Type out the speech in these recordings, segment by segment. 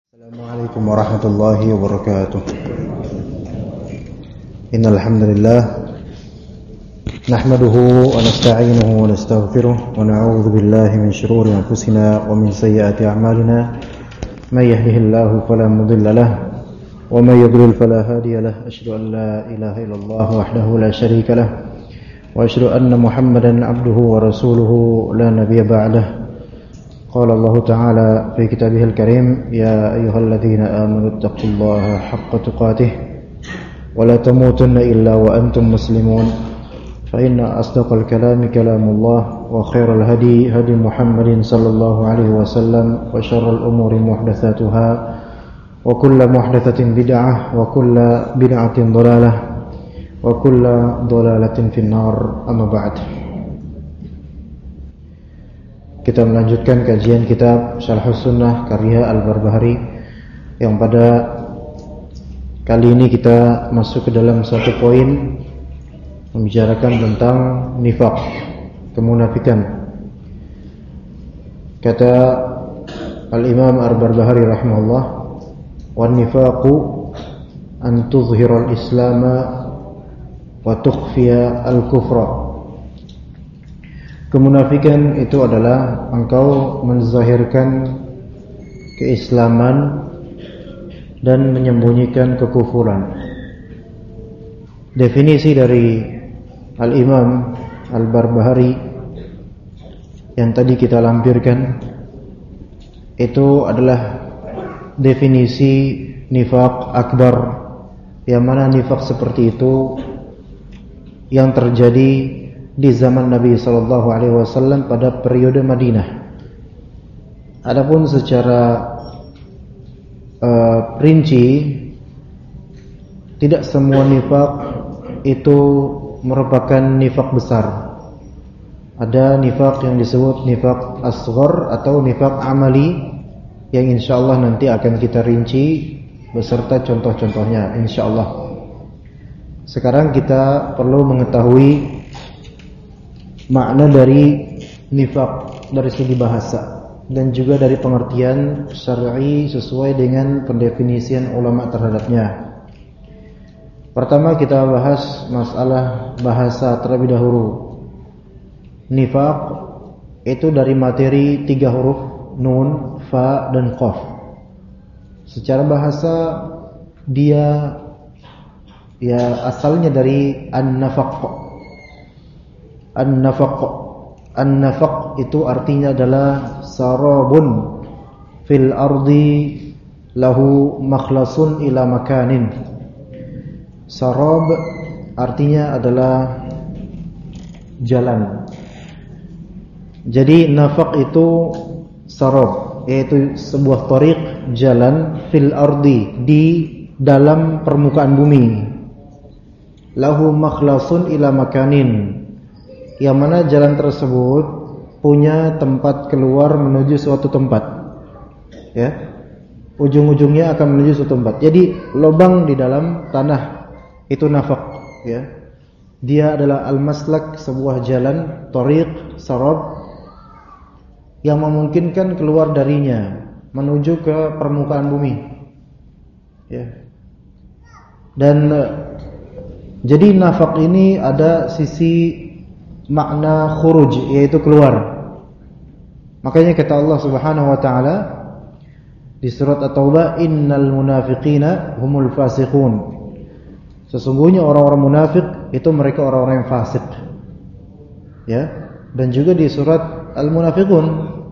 Assalamualaikum warahmatullahi wabarakatuh. Innal hamdalillah nahmaduhu wa nasta'inuhu wa nastaghfiruh wa na'udzu billahi min shururi anfusina wa min sayyiati a'malina. May yahdihillahu fala mudilla lahu wa may yudlil fala hadiya lahu. Asyhadu an la ilaha illallah wahdahu la syarika lahu wa asyhadu anna Muhammadan 'abduhu wa rasuluhu la nabiyya ba'dahu. قال الله تعالى في كتابه الكريم يا أيها الذين آمنوا اتقوا الله حق تقاته ولا تموتن إلا وأنتم مسلمون فإن أصدق الكلام كلام الله وخير الهدي هدي محمد صلى الله عليه وسلم وشر الأمور محدثاتها وكل محدثة بدعة وكل بدعة ضلالة وكل ضلالة في النار أما بعد. Kita melanjutkan kajian kitab Syarhus Sunnah karya Al-Barbahari, yang pada kali ini kita masuk ke dalam satu poin membicarakan tentang nifaq, kemunafikan. Kata Al-Imam Al-Barbahari rahimahullah, "Wan nifaqu an tuzhira al-islama wa tukhfiya al-kufra." Kemunafikan itu adalah engkau menzahirkan keislaman dan menyembunyikan kekufuran. Definisi dari Al-Imam Al-Barbahari yang tadi kita lampirkan itu adalah definisi nifaq akbar, yang mana nifaq seperti itu yang terjadi di zaman Nabi sallallahu alaihi wasallam pada periode Madinah. Adapun secara rinci, tidak semua nifaq itu merupakan nifaq besar. Ada nifaq yang disebut nifaq asghar atau nifaq amali, yang insyaallah nanti akan kita rinci beserta contoh-contohnya insyaallah. Sekarang kita perlu mengetahui makna dari nifaq dari segi bahasa dan juga dari pengertian syar'i sesuai dengan pendefinisian ulama terhadapnya. Pertama kita bahas masalah bahasa terlebih dahulu. Nifaq itu dari materi 3 huruf, nun, fa, dan qaf. Secara bahasa dia asalnya dari an-nafaq. An-nafaq itu artinya adalah sarabun fil ardi lahu makhlasun ila makanin. Sarab artinya adalah jalan. Jadi nafaq itu sarab, yaitu sebuah thariq, jalan, fil ardi, di dalam permukaan bumi. Lahu makhlasun ila makanin, yang mana jalan tersebut punya tempat keluar menuju suatu tempat, ya, ujung-ujungnya akan menuju suatu tempat. Jadi lubang di dalam tanah itu nafaq, ya. Dia adalah al-maslak, sebuah jalan, thariq, sarab, yang memungkinkan keluar darinya menuju ke permukaan bumi, ya. Dan jadi nafaq ini ada sisi makna khuruj, yaitu keluar. Makanya kata Allah Subhanahu wa taala di surat At-Taubah, innal munafiqina humul fasiqun. Sesungguhnya orang-orang munafik itu mereka orang-orang yang fasik. Ya, dan juga di surat Al-Munafiqun,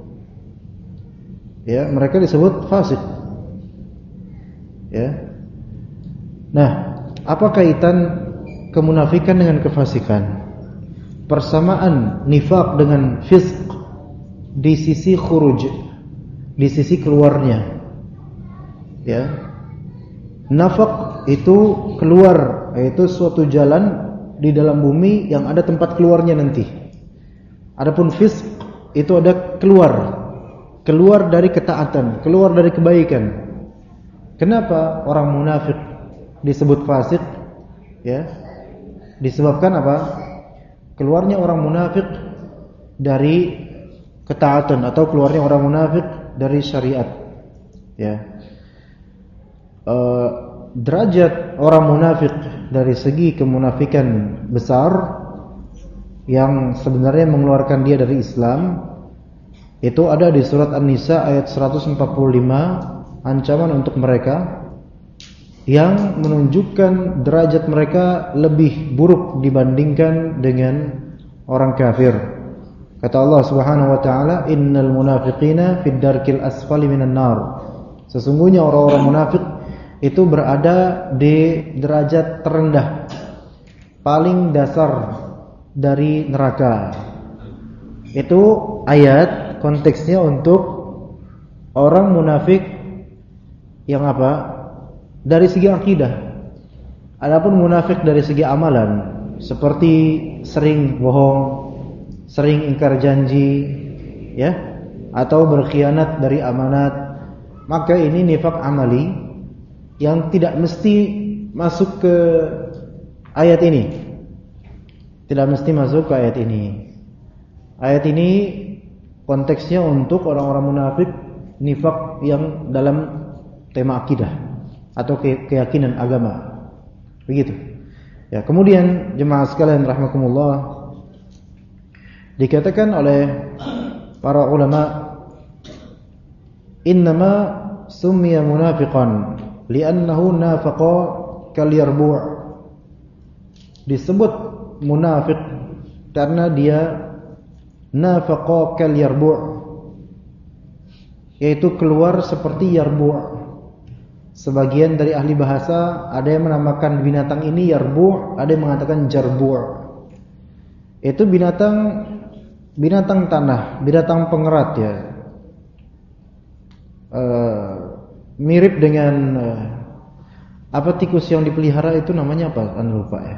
ya, mereka disebut fasik. Ya. Nah, apa kaitan kemunafikan dengan kefasikan? Persamaan nifaq dengan fisq di sisi khuruj, di sisi keluarnya, ya. Nafaq itu keluar, yaitu suatu jalan di dalam bumi yang ada tempat keluarnya nanti. Adapun fisq itu ada keluar dari ketaatan, keluar dari kebaikan. Kenapa orang munafik disebut fasik? Ya, disebabkan apa? Keluarnya orang munafik dari ketaatan atau keluarnya orang munafik dari syariat, ya. derajat orang munafik dari segi kemunafikan besar yang sebenarnya mengeluarkan dia dari Islam itu ada di surat An-Nisa ayat 145, ancaman untuk mereka yang menunjukkan derajat mereka lebih buruk dibandingkan dengan orang kafir. Kata Allah Subhanahu wa taala, "Innal munafiqina fid darkil asfali minan nar." Sesungguhnya orang-orang munafik itu berada di derajat terendah, paling dasar dari neraka. Itu ayat konteksnya untuk orang munafik yang apa? Dari segi akidah. Adapun munafik dari segi amalan, seperti sering bohong, sering ingkar janji, ya, atau berkhianat dari amanat, maka ini nifak amali yang tidak mesti masuk ke ayat ini. Tidak mesti masuk ke ayat ini. Ayat ini konteksnya untuk orang-orang munafik nifak yang dalam tema akidah atau keyakinan agama. Begitu. Ya, kemudian jemaah sekalian rahimakumullah, dikatakan oleh para ulama, innama summiya munafiqan li'annahu nafaqa kal yarbu'. Disebut munafik karena dia nafaqa kal yarbu', yaitu keluar seperti yarbu'. Sebagian dari ahli bahasa ada yang menamakan binatang ini yarbu', ada yang mengatakan jarbu'. Itu binatang tanah, binatang pengerat, ya. Mirip dengan apa tikus yang dipelihara itu namanya apa? Anda lupa ya.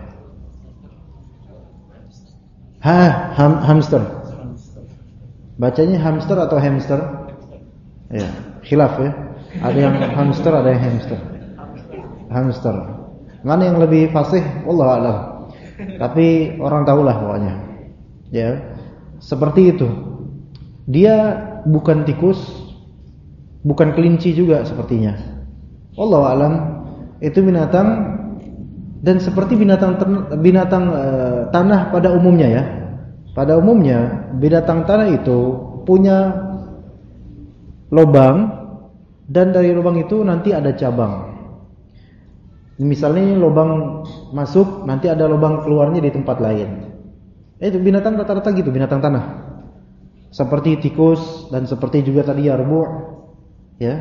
Hamster. Bacanya hamster atau hamster? Ya, khilaf ya. Ada yang hamster, ada yang hamster. Hamster. Mana yang lebih fasih? Wallahu a'lam. Tapi orang tahulah pokoknya. Ya. Seperti itu. Dia bukan tikus, bukan kelinci juga sepertinya. Wallahu a'lam. Itu binatang, dan seperti binatang tanah pada umumnya ya. Pada umumnya binatang tanah itu punya lubang, dan dari lubang itu nanti ada cabang. Misalnya lubang masuk, nanti ada lubang keluarnya di tempat lain. Itu binatang rata-rata gitu, binatang tanah. Seperti tikus dan seperti juga tadi yarbu', ya.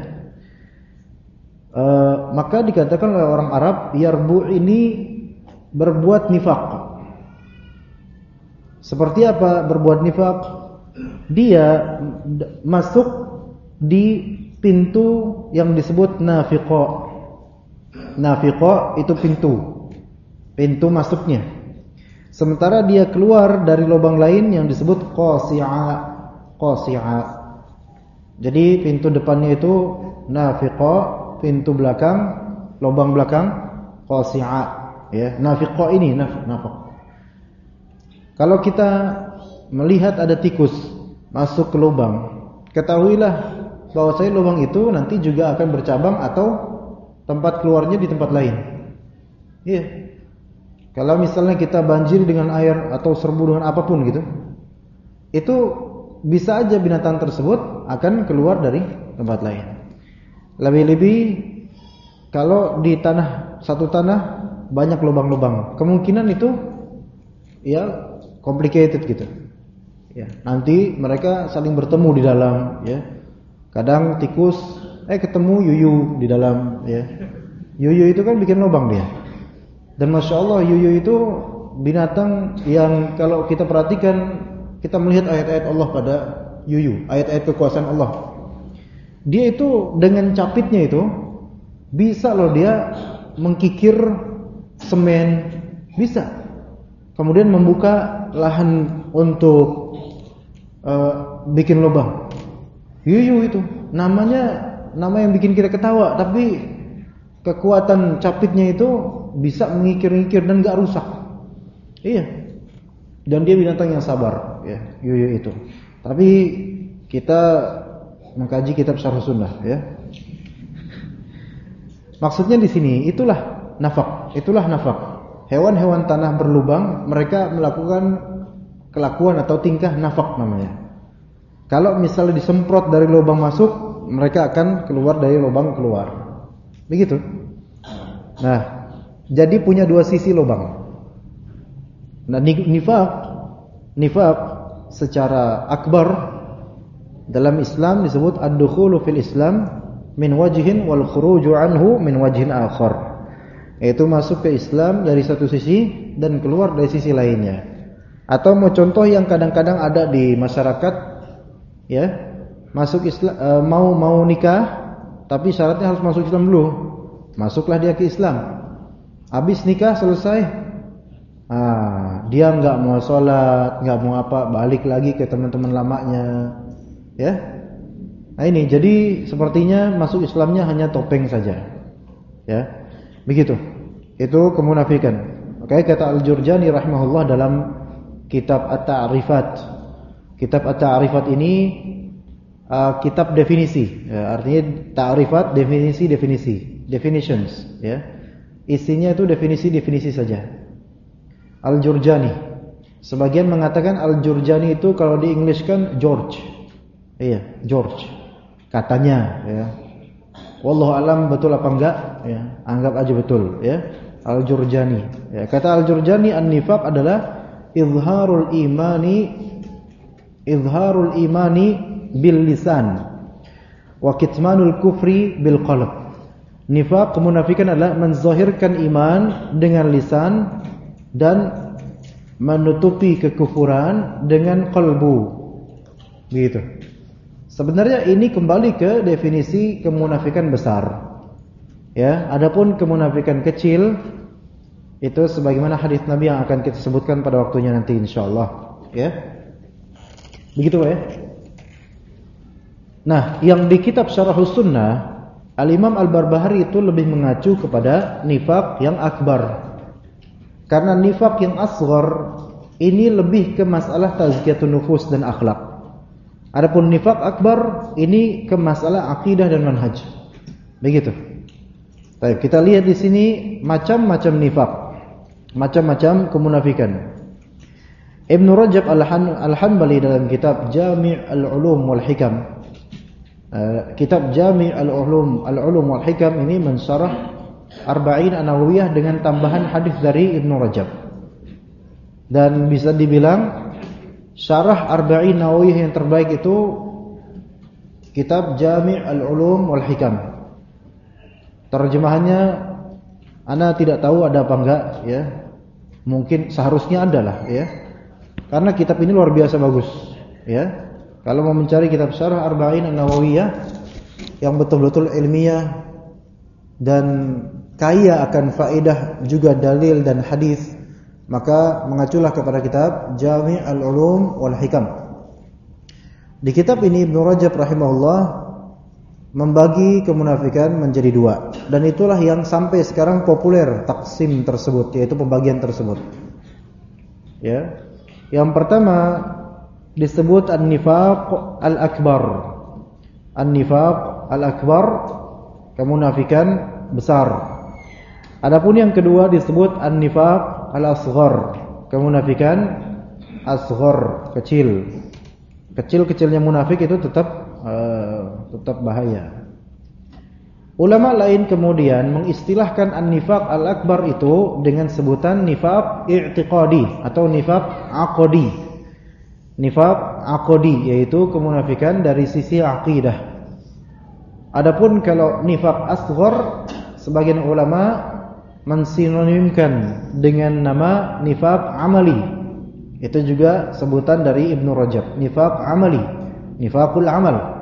Maka dikatakan oleh orang Arab, yarbu' ini berbuat nifak. Seperti apa berbuat nifak? Dia masuk di pintu yang disebut nafiqa. Nafiqa itu pintu masuknya. Sementara dia keluar dari lubang lain yang disebut qasi'a. Jadi pintu depannya itu nafiqa, pintu belakang, lubang belakang qasi'a, ya. Nafiqa ini nafaq. Kalau kita melihat ada tikus masuk ke lubang, ketahuilah bahwasanya lubang itu nanti juga akan bercabang atau tempat keluarnya di tempat lain. Iya. Kalau misalnya kita banjir dengan air atau serbu dengan apapun gitu, itu bisa aja binatang tersebut akan keluar dari tempat lain. Lebih-lebih kalau di satu tanah banyak lubang-lubang, kemungkinan itu ya complicated gitu. Ya, nanti mereka saling bertemu di dalam, ya. Kadang tikus ketemu yuyu di dalam, ya. Yuyu itu kan bikin lubang dia. Dan Masya Allah, yuyu itu binatang yang kalau kita perhatikan, kita melihat ayat-ayat Allah pada yuyu, ayat-ayat kekuasaan Allah. Dia itu dengan capitnya itu bisa loh dia mengkikir semen, bisa. Kemudian membuka lahan untuk bikin lubang. Yuyu itu nama yang bikin kita ketawa, tapi kekuatan capitnya itu bisa mengikir-ngikir dan gak rusak. Iya. Dan dia binatang yang sabar, ya, yuyu itu. Tapi kita mengkaji kitab Syarh Sunnah, ya. Maksudnya di sini itulah nafaq. Hewan-hewan tanah berlubang mereka melakukan kelakuan atau tingkah nafaq namanya. Kalau misalnya disemprot dari lubang masuk, mereka akan keluar dari lubang keluar. Begitu. Nah, jadi punya dua sisi lubang. Nah, nifaq secara akbar dalam Islam disebut ad-dukhulu fil Islam min wajhin wal khuruju anhu min wajhin akhar. Yaitu masuk ke Islam dari satu sisi dan keluar dari sisi lainnya. Atau mau contoh yang kadang-kadang ada di masyarakat, ya, masuk Islam, mau nikah tapi syaratnya harus masuk Islam dulu. Masuklah dia ke Islam. Habis nikah selesai, dia nggak mau sholat, nggak mau apa, balik lagi ke teman-teman lamanya, ya. Nah ini jadi sepertinya masuk Islamnya hanya topeng saja, ya. Begitu. Itu kemunafikan. Oke, kata Al-Jurjani rahimahullah dalam kitab At-Ta'rifat. Kitab At-Ta'rifat ini kitab definisi, ya, artinya ta'rifat definisi, definitions, ya. Isinya itu definisi saja. Al-Jurjani. Sebagian mengatakan Al-Jurjani itu kalau di English kan George. Iya, George. Katanya, ya. Wallahu alam betul apa enggak, ya. Anggap aja betul, ya. Al-Jurjani. Ya, kata Al-Jurjani an-nifaq adalah izharul imani bil lisan wa kitmanul kufri bil qalb. Nifaq, kemunafikan adalah menzahirkan iman dengan lisan dan menutupi kekufuran dengan qalbu. Begitu. Sebenarnya ini kembali ke definisi kemunafikan besar. Ya, adapun kemunafikan kecil itu sebagaimana hadis Nabi yang akan kita sebutkan pada waktunya nanti insyaallah, ya. Begitu ya. Nah, yang di kitab Syarahus Sunnah Al-Imam Al-Barbahari itu lebih mengacu kepada nifaq yang akbar. Karena nifaq yang asghar ini lebih ke masalah tazkiyatun nufus dan akhlak. Adapun nifaq akbar ini ke masalah akidah dan manhaj. Begitu. Baik, kita lihat di sini macam-macam nifaq, macam-macam kemunafikan. Ibnu Rajab Al-Hanbali dalam kitab Jami' Al-Ulum wal Hikam, kitab Jami' Al-Ulum wal Hikam ini mensyarah Arba'in An-Nawawiyah dengan tambahan hadis dari Ibnu Rajab. Dan bisa dibilang syarah Arba'in Nawawiyah yang terbaik itu kitab Jami' Al-Ulum wal Hikam. Terjemahannya ana tidak tahu ada apa enggak, ya. Mungkin seharusnya ada lah, ya. Karena kitab ini luar biasa bagus, ya. Kalau mau mencari kitab syarah Arba'in An-Nawawiyah yang betul-betul ilmiah dan kaya akan faedah juga dalil dan hadis, maka mengaculah kepada kitab Jami' Al-Ulum wal Hikam. Di kitab ini Ibnu Rajab rahimahullah membagi kemunafikan menjadi dua, dan itulah yang sampai sekarang populer taksim tersebut, yaitu pembagian tersebut. Ya. Yang pertama disebut an-nifaq al-akbar. An-nifaq al-akbar, kemunafikan besar. Adapun yang kedua disebut an-nifaq al-asghar, kemunafikan asghar, kecil. Kecil-kecilnya munafik itu tetap bahaya. Ulama lain kemudian mengistilahkan an-nifaq al-akbar itu dengan sebutan nifaq i'tiqadi atau nifaq aqdi. Nifaq aqdi yaitu kemunafikan dari sisi akidah. Adapun kalau nifaq asghar, sebagian ulama mensinonimkan dengan nama nifaq amali. Itu juga sebutan dari Ibnu Rajab, nifaq amali, nifaqul amal.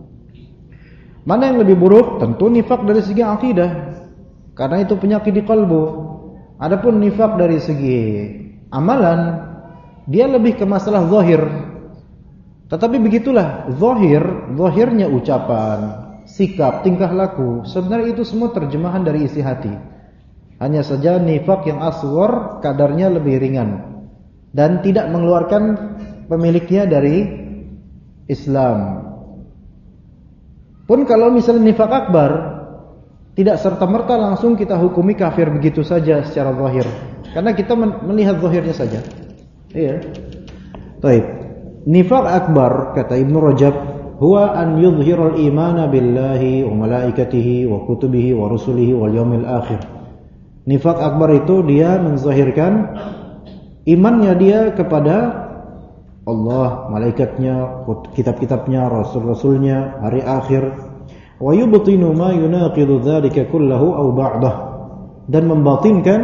Mana yang lebih buruk? Tentu nifaq dari segi akidah, karena itu penyakit di kalbu. Adapun nifaq dari segi amalan, dia lebih ke masalah zahir. Tetapi begitulah, zahirnya ucapan, sikap, tingkah laku, sebenarnya itu semua terjemahan dari isi hati. Hanya saja nifaq yang asghar kadarnya lebih ringan dan tidak mengeluarkan pemiliknya dari Islam. Pun kalau misalnya nifaq akbar, Tidak serta-merta langsung kita hukumi kafir begitu saja secara zahir. Karena kita melihat zahirnya saja. Iya. Baik. Nifaq akbar kata Ibnu Rajab, huwa an yudhhira al-imana billahi wa malaikatihi wa kutubihi wa rusulihi wal yaumil akhir. Nifaq akbar itu dia menzahirkan imannya dia kepada Allah, malaikatnya, kitab-kitabnya, rasul-rasulnya, hari akhir. Wa yubtinu ma yunaqidu dzalika kullahu aw ba'dah, dan membatinkan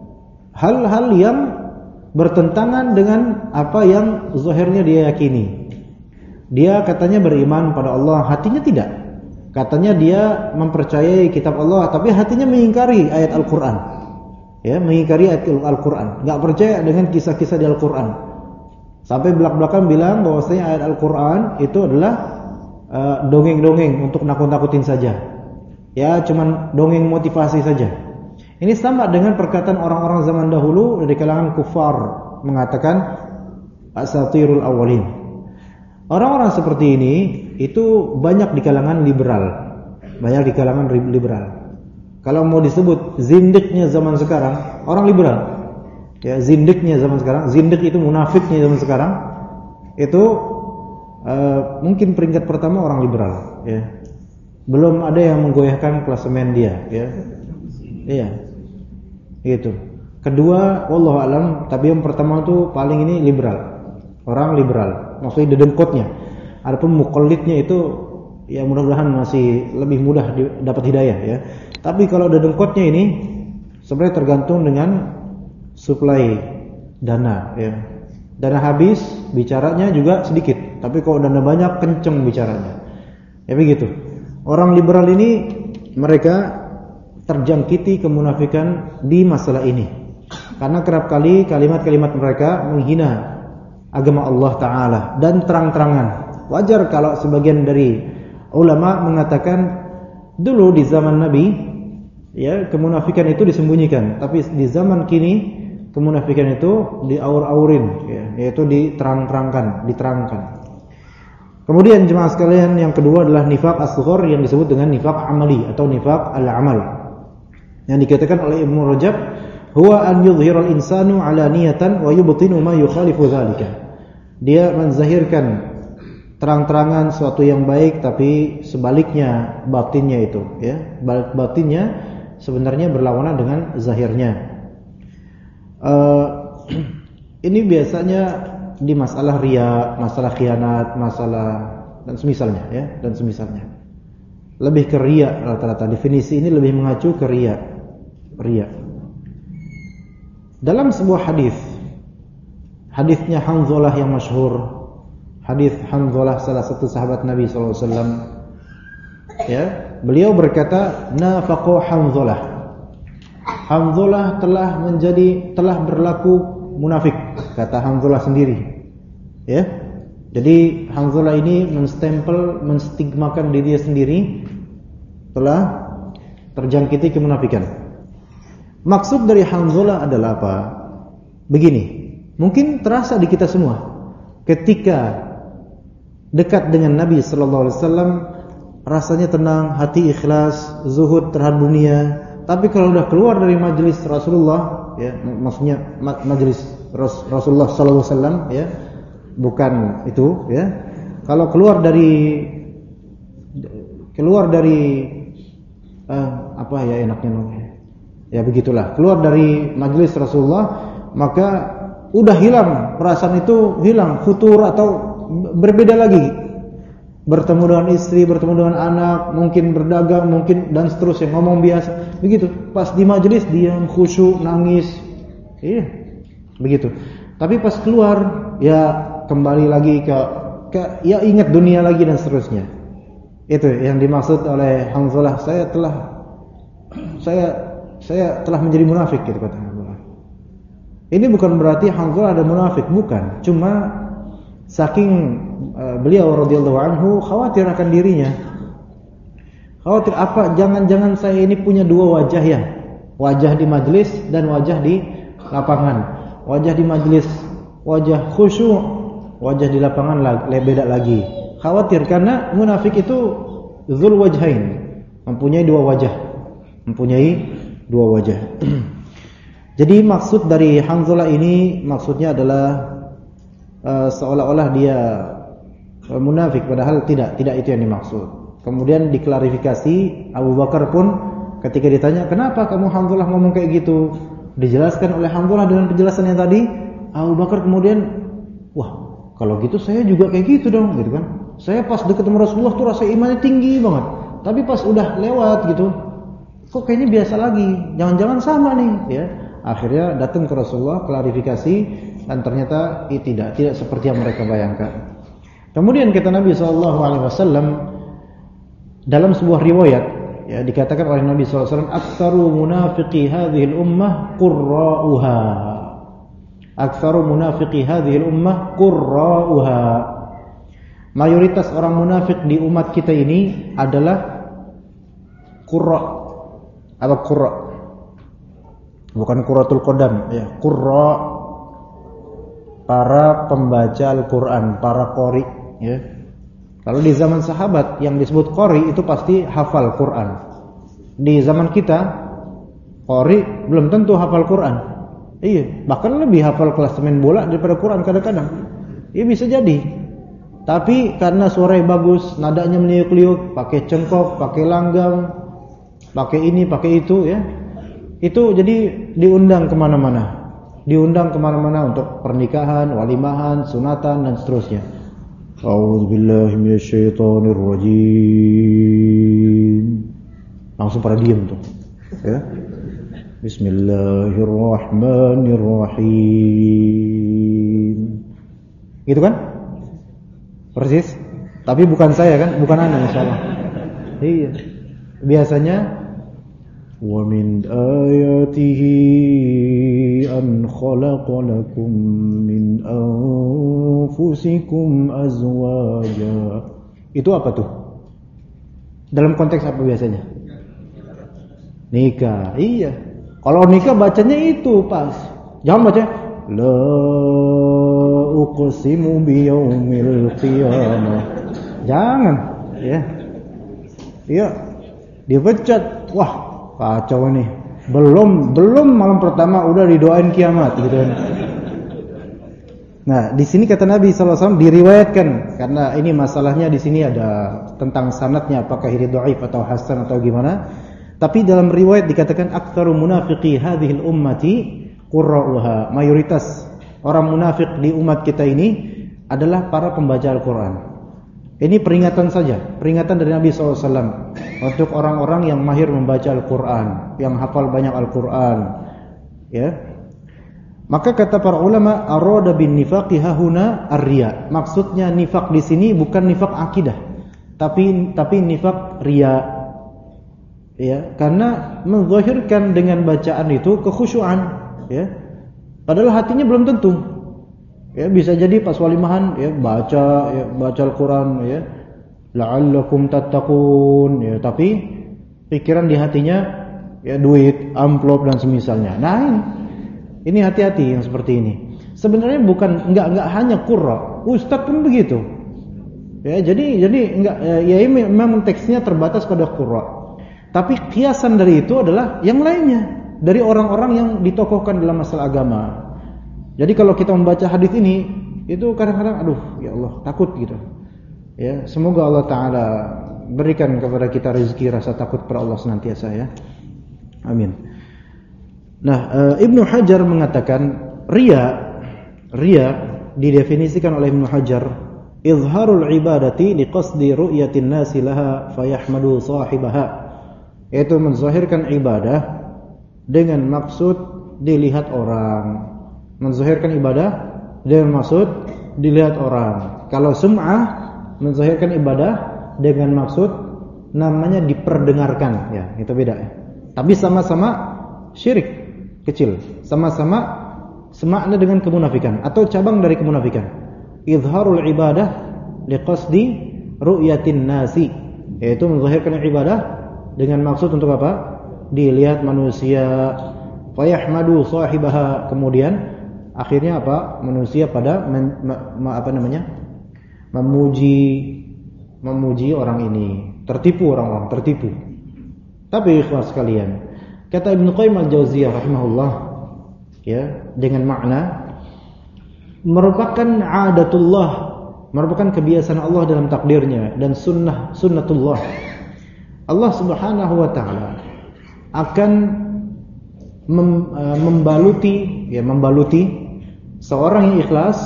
hal-hal yang bertentangan dengan apa yang zahirnya dia yakini. Dia katanya beriman pada Allah, hatinya tidak. Katanya dia mempercayai kitab Allah, tapi hatinya mengingkari ayat Al-Qur'an. Ya, mengingkari ayat Al-Qur'an, enggak percaya dengan kisah-kisah di Al-Qur'an. Sampai belak-belakan bilang bahwasanya ayat Al-Qur'an itu adalah dongeng-dongeng untuk nakut-nakutin saja. Ya, cuman dongeng motivasi saja. Ini sama dengan perkataan orang-orang zaman dahulu dari kalangan kufar mengatakan asatirul awwalin. Orang-orang seperti ini itu banyak di kalangan liberal. Banyak di kalangan liberal. Kalau mau disebut zindiknya zaman sekarang, orang liberal. Ya, zindiknya zaman sekarang, zindik itu munafiknya zaman sekarang. Itu mungkin peringkat pertama orang liberal, ya. Belum ada yang menggoyahkan klasemen dia, ya. Iya. Gitu. Kedua, wallahu alam, tapi yang pertama itu paling ini liberal. Orang liberal, maksudnya dedengkotnya. Adapun muqallidnya itu ya mudah-mudahan masih lebih mudah dapat hidayah, ya. Tapi kalau dedengkotnya ini sebenarnya tergantung dengan supply dana, ya. Dana habis, bicaranya juga sedikit. Tapi kalau dana banyak, kenceng bicaranya. Ya begitu. Orang liberal ini, mereka terjangkiti kemunafikan di masalah ini. Karena kerap kali kalimat-kalimat mereka menghina agama Allah Ta'ala. Dan terang-terangan. Wajar kalau sebagian dari ulama mengatakan, dulu di zaman Nabi, ya kemunafikan itu disembunyikan. Tapi di zaman kini, kemunafikan itu diaur-aurin, ya, yaitu diterang-terangkan, diterangkan. Kemudian jemaah sekalian, yang kedua adalah nifaq asghar yang disebut dengan nifaq amali atau nifaq al-amal. Yang dikatakan oleh Ibnu Rajab, huwa an yudhhira al-insanu alaniyatan wa yubtinu ma yukhalifu dzalika. Dia menzahirkan terang-terangan suatu yang baik, tapi sebaliknya batinnya itu, ya, batinnya sebenarnya berlawanan dengan zahirnya. Ini biasanya di masalah riya, masalah khianat, masalah dan semisalnya, ya, dan semisalnya. Lebih ke riya rata-rata. Definisi ini lebih mengacu ke riya. Riya. Dalam sebuah hadisnya Hanzalah yang masyhur, hadis Hanzalah salah satu sahabat Nabi sallallahu alaihi wasallam, ya, beliau berkata, nafaqu Hanzalah. Hanzalah telah berlaku munafik, kata Hanzalah sendiri. Ya. Jadi Hanzalah ini menstigmakan diri dia sendiri telah terjangkiti kemunafikan. Maksud dari Hanzalah adalah apa? Begini, mungkin terasa di kita semua ketika dekat dengan Nabi sallallahu alaihi wasallam rasanya tenang, hati ikhlas, zuhud terhadap dunia. Tapi kalau sudah keluar dari majelis Rasulullah, ya, maksudnya majelis Rasulullah sallallahu alaihi wasallam, ya, bukan itu, ya. Kalau keluar dari apa ya enaknya namanya? Ya begitulah. Keluar dari majelis Rasulullah, maka udah hilang perasaan itu, hilang futur atau berbeda lagi. Bertemu dengan istri, bertemu dengan anak, mungkin berdagang, mungkin dan seterusnya, ngomong biasa. Begitu. Pas di majelis diam, khusyuk, nangis. Iya. Begitu. Tapi pas keluar, ya kembali lagi ke ya ingat dunia lagi dan seterusnya. Itu yang dimaksud oleh Hanzalah, saya telah menjadi munafik, gitu kata Hanzalah. Ini bukan berarti Hanzalah ada munafik, bukan. Cuma saking beliau radhiyallahu anhu khawatir akan dirinya. Khawatir apa? Jangan-jangan saya ini punya dua wajah ya. Wajah di majelis dan wajah di lapangan. Wajah di majelis wajah khusyuk, wajah di lapangan beda lagi. Khawatir karena munafik itu dzul wajhain, mempunyai dua wajah. mempunyai dua wajah. Jadi maksud dari Hanzalah ini maksudnya adalah seolah-olah dia munafik, padahal tidak itu yang dimaksud. Kemudian diklarifikasi, Abu Bakar pun ketika ditanya, "Kenapa kamu Hanzalah ngomong kayak gitu?" Dijelaskan oleh Hanzalah dengan penjelasan yang tadi. Abu Bakar kemudian, "Wah, kalau gitu saya juga kayak gitu dong," gitu kan. Saya pas dekat sama Rasulullah tuh rasa imannya tinggi banget. Tapi pas udah lewat gitu, kok kayaknya biasa lagi. Jangan-jangan sama nih, ya. Akhirnya datang ke Rasulullah klarifikasi dan ternyata tidak seperti yang mereka bayangkan. Kemudian kata Nabi SAW dalam sebuah riwayat, ya, dikatakan oleh Nabi SAW, "Aktsaru munafiqi hadhil ummah qurra'uha." Aktsaru munafiqi hadhil ummah qurra'uha. Mayoritas orang munafik di umat kita ini adalah qurra atau qurra. Bukan qurratul qadam, ya, qurra, para pembaca Al-Qur'an, para qori, ya. Kalau di zaman sahabat yang disebut qori itu pasti hafal Quran. Di zaman kita qori belum tentu hafal Quran. Iya, bahkan lebih hafal klasemen bola daripada Quran kadang-kadang. Iya, bisa jadi. Tapi karena suaranya bagus, nadanya meniup-liup, pakai cengkok, pakai langgam, pakai ini, pakai itu, ya. Itu jadi diundang kemana-mana. Diundang kemana-mana untuk pernikahan, walimahan, sunatan, dan seterusnya. A'udzubillahi minasyaitonirrajim. Langsung pada diam tuh, ya. Bismillahirrahmanirrahim. Gitu kan? Persis. Tapi bukan saya kan, bukan Anda insyaallah. Iya. Biasanya wa min ayatihi an khalaqa lakum min anfusikum azwaja. Itu apa tuh? Dalam konteks apa biasanya? Nikah. Iya. Kalau nikah bacanya itu pas. Jangan baca la uqsimu biyaumil qiyamah. Jangan, ya. Iya. Dipecat. Wah, kacau nih. Belum malam pertama udah didoain kiamat gitu kan. Nah, di sini kata Nabi SAW diriwayatkan, karena ini masalahnya di sini ada tentang sanadnya apakah ini dhaif atau hasan atau gimana. Tapi dalam riwayat dikatakan aktsaru munafiqi hadhil ummati qurra'uha. Mayoritas orang munafik di umat kita ini adalah para pembaca Al-Qur'an. Ini peringatan saja, peringatan dari Nabi SAW untuk orang-orang yang mahir membaca Al-Qur'an, yang hafal banyak Al-Qur'an, ya. Maka kata para ulama, arada bin nifaqi hahuna ar-riya. Maksudnya nifak di sini bukan nifak akidah, tapi nifak riya. Ya, karena menzahirkan dengan bacaan itu kekhusyuan, ya. Padahal hatinya belum tentu. Ya, bisa jadi pas walimahan ya baca Al-Qur'an, ya. La'allakum tattaqun, ya, tapi pikiran di hatinya ya duit, amplop dan semisalnya. Nah, ini hati-hati yang seperti ini. Sebenarnya bukan enggak hanya qurra, ustaz pun begitu. Ya, jadi enggak ya ini memang teksnya terbatas pada qurra. Tapi kiasan dari itu adalah yang lainnya, dari orang-orang yang ditokohkan dalam masalah agama. Jadi kalau kita membaca hadis ini, itu kadang-kadang aduh, ya Allah, takut gitu. Ya, semoga Allah Taala berikan kepada kita rezeki rasa takut pada Allah senantiasa, ya. Amin. Nah, Ibnu Hajar mengatakan riya didefinisikan oleh Ibnu Hajar izharul ibadati liqasdi ru'yatin nasi laha fayahmadu sahibaha, yaitu menzahirkan ibadah dengan maksud dilihat orang. Menzahirkan ibadah dengan maksud dilihat orang. Kalau sum'ah menzahirkan ibadah dengan maksud namanya diperdengarkan, ya, itu beda, ya. Tapi sama-sama syirik kecil, sama-sama semakna dengan kemunafikan atau cabang dari kemunafikan. Izharul ibadah liqasdi ru'yatin nasi, yaitu menzahirkan ibadah dengan maksud untuk apa? Dilihat manusia. Fayahmadu sahibaha, kemudian akhirnya apa? Manusia pada memuji orang ini, tertipu orang-orang, tertipu. Tapi ikhwan sekalian, kata Ibnu Qayyim al-Jauziyah rahimahullah, ya, dengan makna merupakan adatullah, merupakan kebiasaan Allah dalam takdirnya dan sunnatullah. Allah Subhanahu wa taala akan membaluti seorang yang ikhlas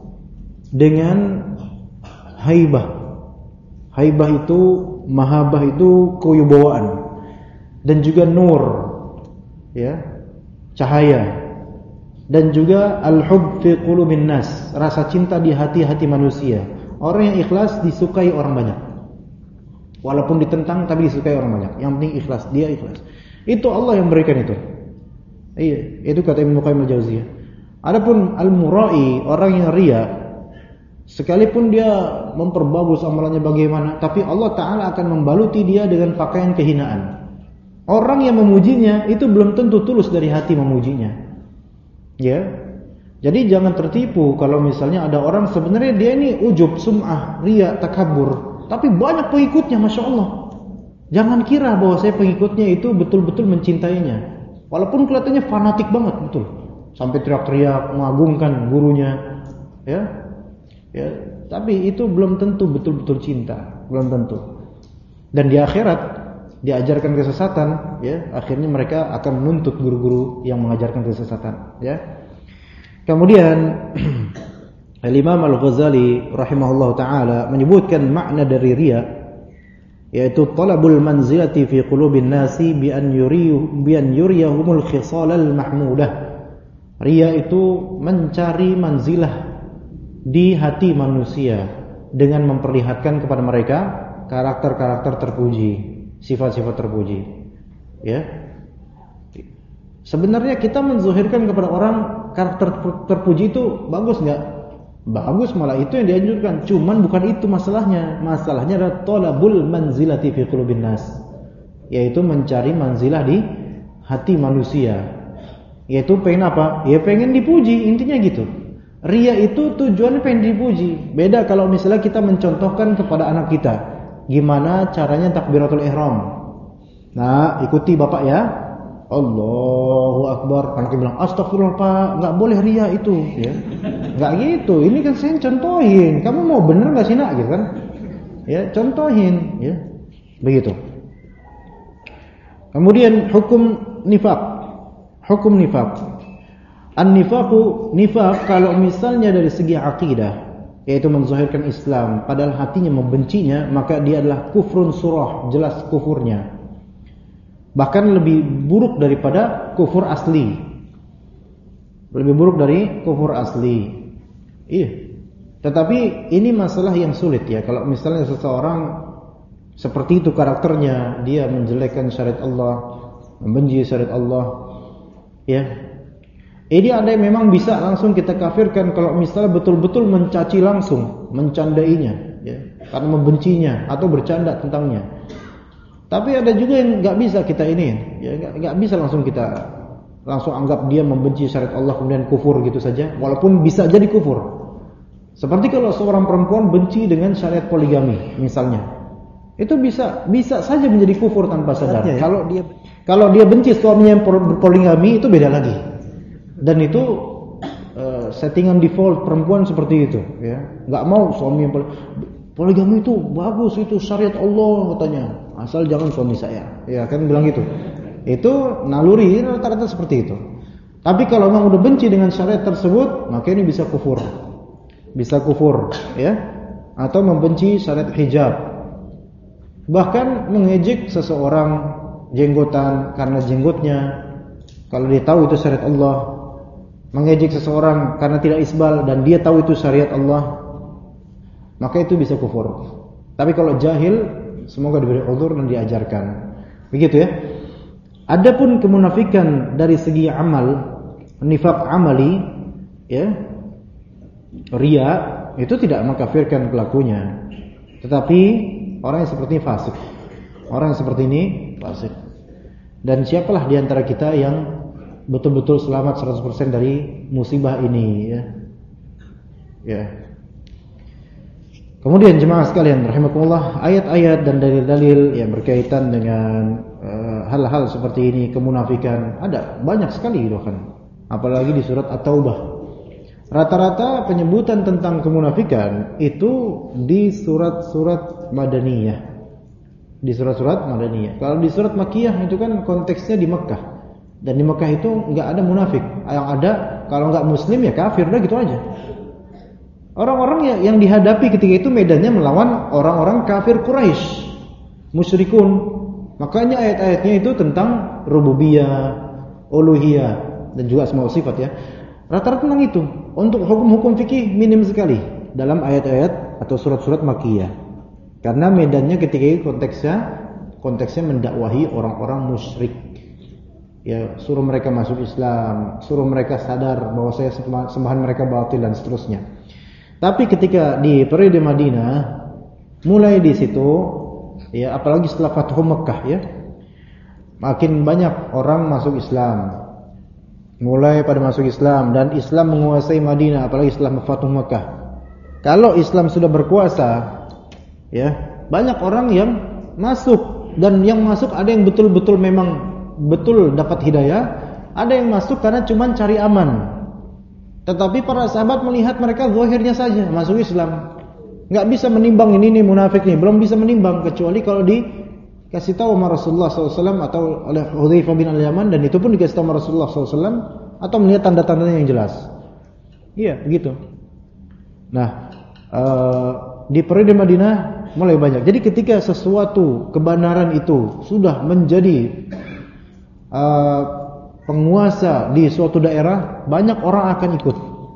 dengan haibah. Haibah itu, mahabbah itu kewibawaan, dan juga nur, ya, cahaya, dan juga al-hub fi qulubin nas, rasa cinta di hati-hati manusia. Orang yang ikhlas disukai orang banyak, walaupun ditentang tapi disukai orang banyak. Yang penting ikhlas, dia ikhlas. Itu Allah yang berikan itu. Iya, itu kata Ibnu Qayyim al-Jauziyah. Adapun al-mura'i, orang yang riya, sekalipun dia memperbagus amalannya bagaimana, tapi Allah Ta'ala akan membaluti dia dengan pakaian kehinaan. Orang yang memujinya itu belum tentu tulus dari hati memujinya, ya. Jadi jangan tertipu kalau misalnya ada orang sebenarnya dia ini ujub, sum'ah, riya, takabur, tapi banyak pengikutnya, Masya Allah. Jangan kira bahwa saya pengikutnya itu betul-betul mencintainya, walaupun kelihatannya fanatik banget, betul, sampai teriak-teriak mengagungkan gurunya, ya. Ya, tapi itu belum tentu betul-betul cinta, belum tentu. Dan di akhirat diajarkan kesesatan, ya, akhirnya mereka akan menuntut guru-guru yang mengajarkan kesesatan, ya. Kemudian Al-Imam Al-Ghazali rahimahullah taala menyebutkan makna dari riya, yaitu talabul manzilati fi qulubin nasi bi an yuriyahumul khisalal mahmudah. Riya itu mencari manzilah di hati manusia dengan memperlihatkan kepada mereka karakter-karakter terpuji, sifat-sifat terpuji, ya. Sebenarnya kita menzuhirkan kepada orang karakter terpuji itu bagus enggak? Bagus, malah itu yang dianjurkan. Cuman bukan itu masalahnya. Masalahnya adalah talabul manzilati fi qulubin nas, yaitu mencari manzilah di hati manusia. Yaitu pengen apa? Ya pengen dipuji, intinya gitu. Riya itu tujuannya pengen dipuji. Beda kalau misalnya kita mencontohkan kepada anak kita gimana caranya takbiratul ihram. Nah, ikuti bapak ya. Allahu Akbar. Anaknya bilang, astagfirullah Pak, nggak boleh riya itu, ya. Nggak gitu. Ini kan saya contohin. Kamu mau bener nggak sih nak, gitu kan? Ya, contohin, ya. Begitu. Kemudian hukum nifaq. Hukum nifaq. An-nifaqu, nifaq kalau misalnya dari segi akidah, yaitu menzahirkan Islam padahal hatinya membencinya, maka dia adalah kufrun surah, jelas kufurnya. Bahkan lebih buruk daripada kufur asli. Lebih buruk dari kufur asli. Iya. Tetapi ini masalah yang sulit, ya. Kalau misalnya seseorang seperti itu karakternya, dia menjelekkan syariat Allah, membenci syariat Allah, ya. Ini ada yang memang bisa langsung kita kafirkan kalau misalnya betul-betul mencaci langsung, mencandainya, ya, karena membencinya atau bercanda tentangnya. Tapi ada juga yang nggak bisa kita ini, ya, nggak bisa langsung kita langsung anggap dia membenci syariat Allah kemudian kufur gitu saja, walaupun bisa jadi kufur. Seperti kalau seorang perempuan benci dengan syariat poligami, misalnya, itu bisa saja menjadi kufur tanpa sadar. Ya. Kalau dia benci suaminya yang berpoligami itu beda lagi. Dan itu settingan default perempuan seperti itu, ya. Nggak mau suami yang poligami itu bagus, itu syariat Allah katanya. Asal jangan suami saya, ya kan bilang gitu. Itu naluri rata-rata seperti itu. Tapi kalau memang udah benci dengan syariat tersebut, maka ini bisa kufur, ya. Atau membenci syariat hijab, bahkan mengejek seseorang jenggotan karena jenggotnya, kalau dia tahu itu syariat Allah. Mengejek seseorang karena tidak isbal dan dia tahu itu syariat Allah, maka itu bisa kufur. Tapi kalau jahil, semoga diberi uzur dan diajarkan. Begitu ya. Adapun kemunafikan dari segi amal, nifaq amali, ya, riya, itu tidak mengkafirkan pelakunya. Tetapi orang yang seperti ini fasik. Orang yang seperti ini fasik. Dan siapalah di antara kita yang betul-betul selamat 100% dari musibah ini, ya. Ya. Kemudian jemaah sekalian rahimakumullah, ayat-ayat dan dalil-dalil yang berkaitan dengan hal-hal seperti ini, kemunafikan, ada banyak sekali bahkan. Apalagi di surat At-Taubah. Rata-rata penyebutan tentang kemunafikan itu di surat-surat Madaniyah. Di surat-surat Madaniyah. Kalau di surat Makkiyah itu kan konteksnya di Mekkah. Dan di Mekkah itu enggak ada munafik. Yang ada kalau enggak muslim ya kafir, udah gitu aja. Orang-orang yang dihadapi ketika itu medannya melawan orang-orang kafir Quraisy, musyrikun. Makanya ayat-ayatnya itu tentang rububiyah, uluhiyah dan juga asma wa sifat ya. Rata-rata tentang itu. Untuk hukum-hukum fikih minim sekali dalam ayat-ayat atau surat-surat Makkiyah. Karena medannya ketika itu konteksnya mendakwahi orang-orang musyrik. Ya, suruh mereka masuk Islam, suruh mereka sadar bahwa sembahan mereka batil dan seterusnya. Tapi ketika di periode Madinah, mulai di situ ya, apalagi setelah Fathu Mekkah ya, makin banyak orang masuk Islam. Mulai pada masuk Islam dan Islam menguasai Madinah, apalagi setelah Fathu Mekkah. Kalau Islam sudah berkuasa, ya, banyak orang yang masuk, dan yang masuk ada yang betul-betul memang betul dapat hidayah, ada yang masuk karena cuma cari aman. Tetapi para sahabat melihat mereka zahirnya saja masuk Islam. Enggak bisa menimbang ini munafik nih, belum bisa menimbang kecuali kalau dikasih tahu sama Rasulullah SAW atau oleh Hudzaifah bin Al-Yaman, dan itu pun dikasih tahu sama Rasulullah SAW atau melihat tanda-tandanya yang jelas. Iya, begitu. Nah, di periode Madinah mulai banyak. Jadi ketika sesuatu kebenaran itu sudah menjadi penguasa di suatu daerah, banyak orang akan ikut.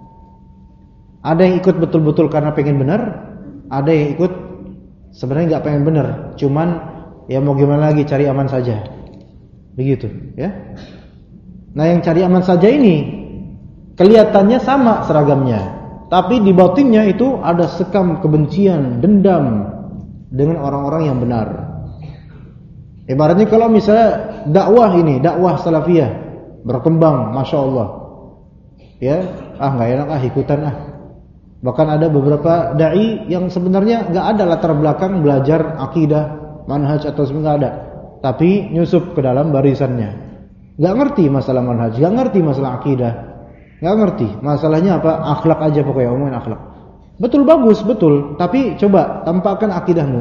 Ada yang ikut betul-betul karena pengen benar, ada yang ikut sebenarnya nggak pengen benar, cuman ya mau gimana lagi, cari aman saja. Begitu, ya. Nah, yang cari aman saja ini kelihatannya sama seragamnya, tapi di batinnya itu ada sekam kebencian, dendam dengan orang-orang yang benar. Ibaratnya kalau misalnya dakwah salafiyah berkembang, masya Allah, ya, nggak enak ikutan Bahkan ada beberapa dai yang sebenarnya nggak ada latar belakang belajar akidah, manhaj atau nggak ada, tapi nyusup ke dalam barisannya. Nggak ngerti masalah manhaj, nggak ngerti masalah akidah, nggak ngerti masalahnya apa, akhlak aja pokoknya, omongin akhlak. Betul, bagus, betul, tapi coba tampakkan akidahmu.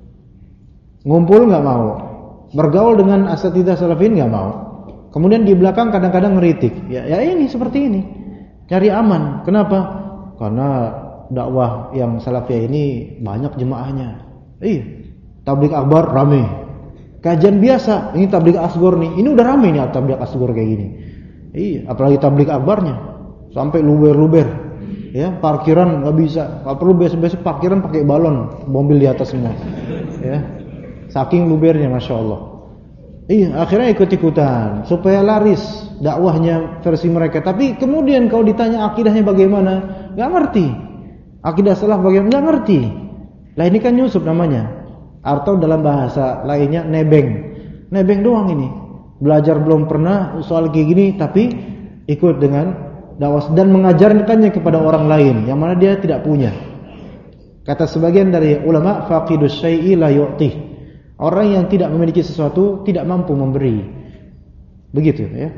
Ngumpul nggak mau, bergaul dengan asatidzah salafin nggak mau. Kemudian di belakang kadang-kadang ngeritik. Ya ini seperti ini. Cari aman. Kenapa? Karena dakwah yang salafiyah ini banyak jemaahnya. Tabligh akbar rame. Kajian biasa, ini tabligh asghar nih. Ini udah rame nih tabligh asghar kayak gini. Apalagi tabligh akbarnya sampai luber-luber. Ya, parkiran nggak bisa. Kalau perlu besok-besok parkiran pakai balon, mobil di atas semua. Ya. Saking lubernya, masya Allah. Akhirnya ikut-ikutan supaya laris dakwahnya versi mereka. Tapi kemudian kalau ditanya akidahnya bagaimana, nggak ngerti. Akidah salah bagaimana, nggak ngerti. Lah ini kan nyusup namanya. Atau dalam bahasa lainnya nebeng doang ini. Belajar belum pernah soal kayak gini, tapi ikut dengan dakwah dan mengajarkannya kepada orang lain yang mana dia tidak punya. Kata sebagian dari ulama, faqidus syai'i la yu'tih. Orang yang tidak memiliki sesuatu tidak mampu memberi. Begitu ya.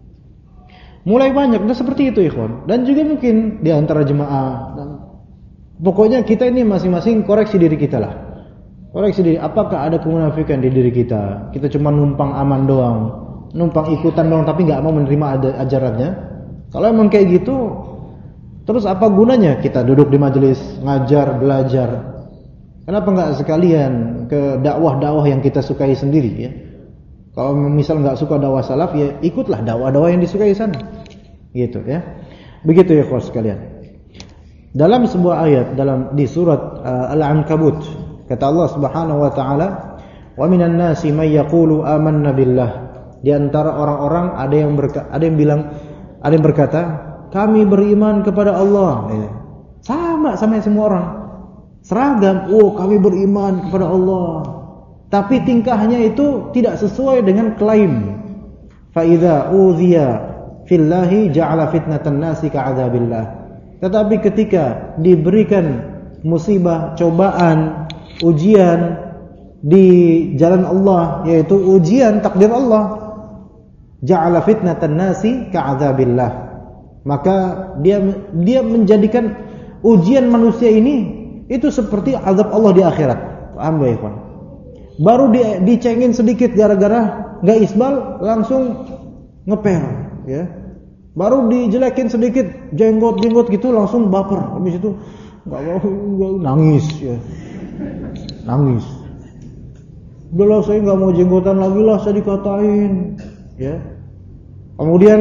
Mulai banyak dan seperti itu ikhwan. Dan juga mungkin di antara jemaah. Pokoknya kita ini masing-masing koreksi diri kita lah. Koreksi diri, apakah ada kemunafikan di diri kita? Kita cuma numpang aman doang, numpang ikutan doang tapi enggak mau menerima ajarannya. Kalau emang kayak gitu, terus apa gunanya kita duduk di majelis ngajar, belajar? Kenapa enggak sekalian ke dakwah-dakwah yang kita sukai sendiri ya? Kalau misal enggak suka dakwah salaf ya ikutlah dakwah-dakwah yang disukai sana. Gitu ya. Begitu ya kawan sekalian. Dalam sebuah ayat di surat Al-Ankabut kata Allah Subhanahu wa taala, "Wa minan nasi may yaqulu amanna billah." Di antara orang-orang ada yang berkata, "Kami beriman kepada Allah." Ya. Sama semua orang. Seragam, kami beriman kepada Allah. Tapi tingkahnya itu tidak sesuai dengan klaim. Fa idza udhiya fillahi ja'ala fitnatan nasi ka'adzabillah. Tetapi ketika diberikan musibah, cobaan, ujian di jalan Allah, yaitu ujian takdir Allah. Ja'ala fitnatan nasi ka'adzabillah. Maka dia menjadikan ujian manusia ini itu seperti azab Allah di akhirat. Paham ya, ikhwan? Baru dicengin sedikit gara-gara enggak isbal langsung ngepel, ya. Baru dijelekin sedikit jenggot gitu langsung baper. Habis itu enggak nangis, ya. Nangis. Udah lah, saya enggak mau jenggotan lagi lah, saya dikatain, ya. Kemudian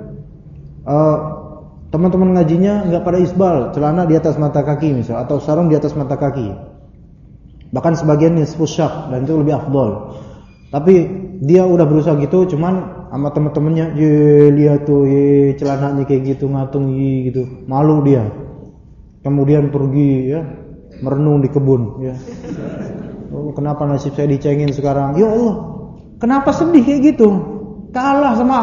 teman-teman ngajinya enggak pada isbal, celana di atas mata kaki misal, atau sarung di atas mata kaki. Bahkan sebagian nisfus syak, dan itu lebih afdol. Tapi dia udah berusaha gitu, cuman sama teman-temannya, lihat tuh, celananya kayak gitu, ngatung gitu, malu dia. Kemudian pergi, ya, merenung di kebun, ya. Oh, kenapa nasib saya dicengin sekarang? Ya Allah, kenapa sedih kayak gitu? Kalah sama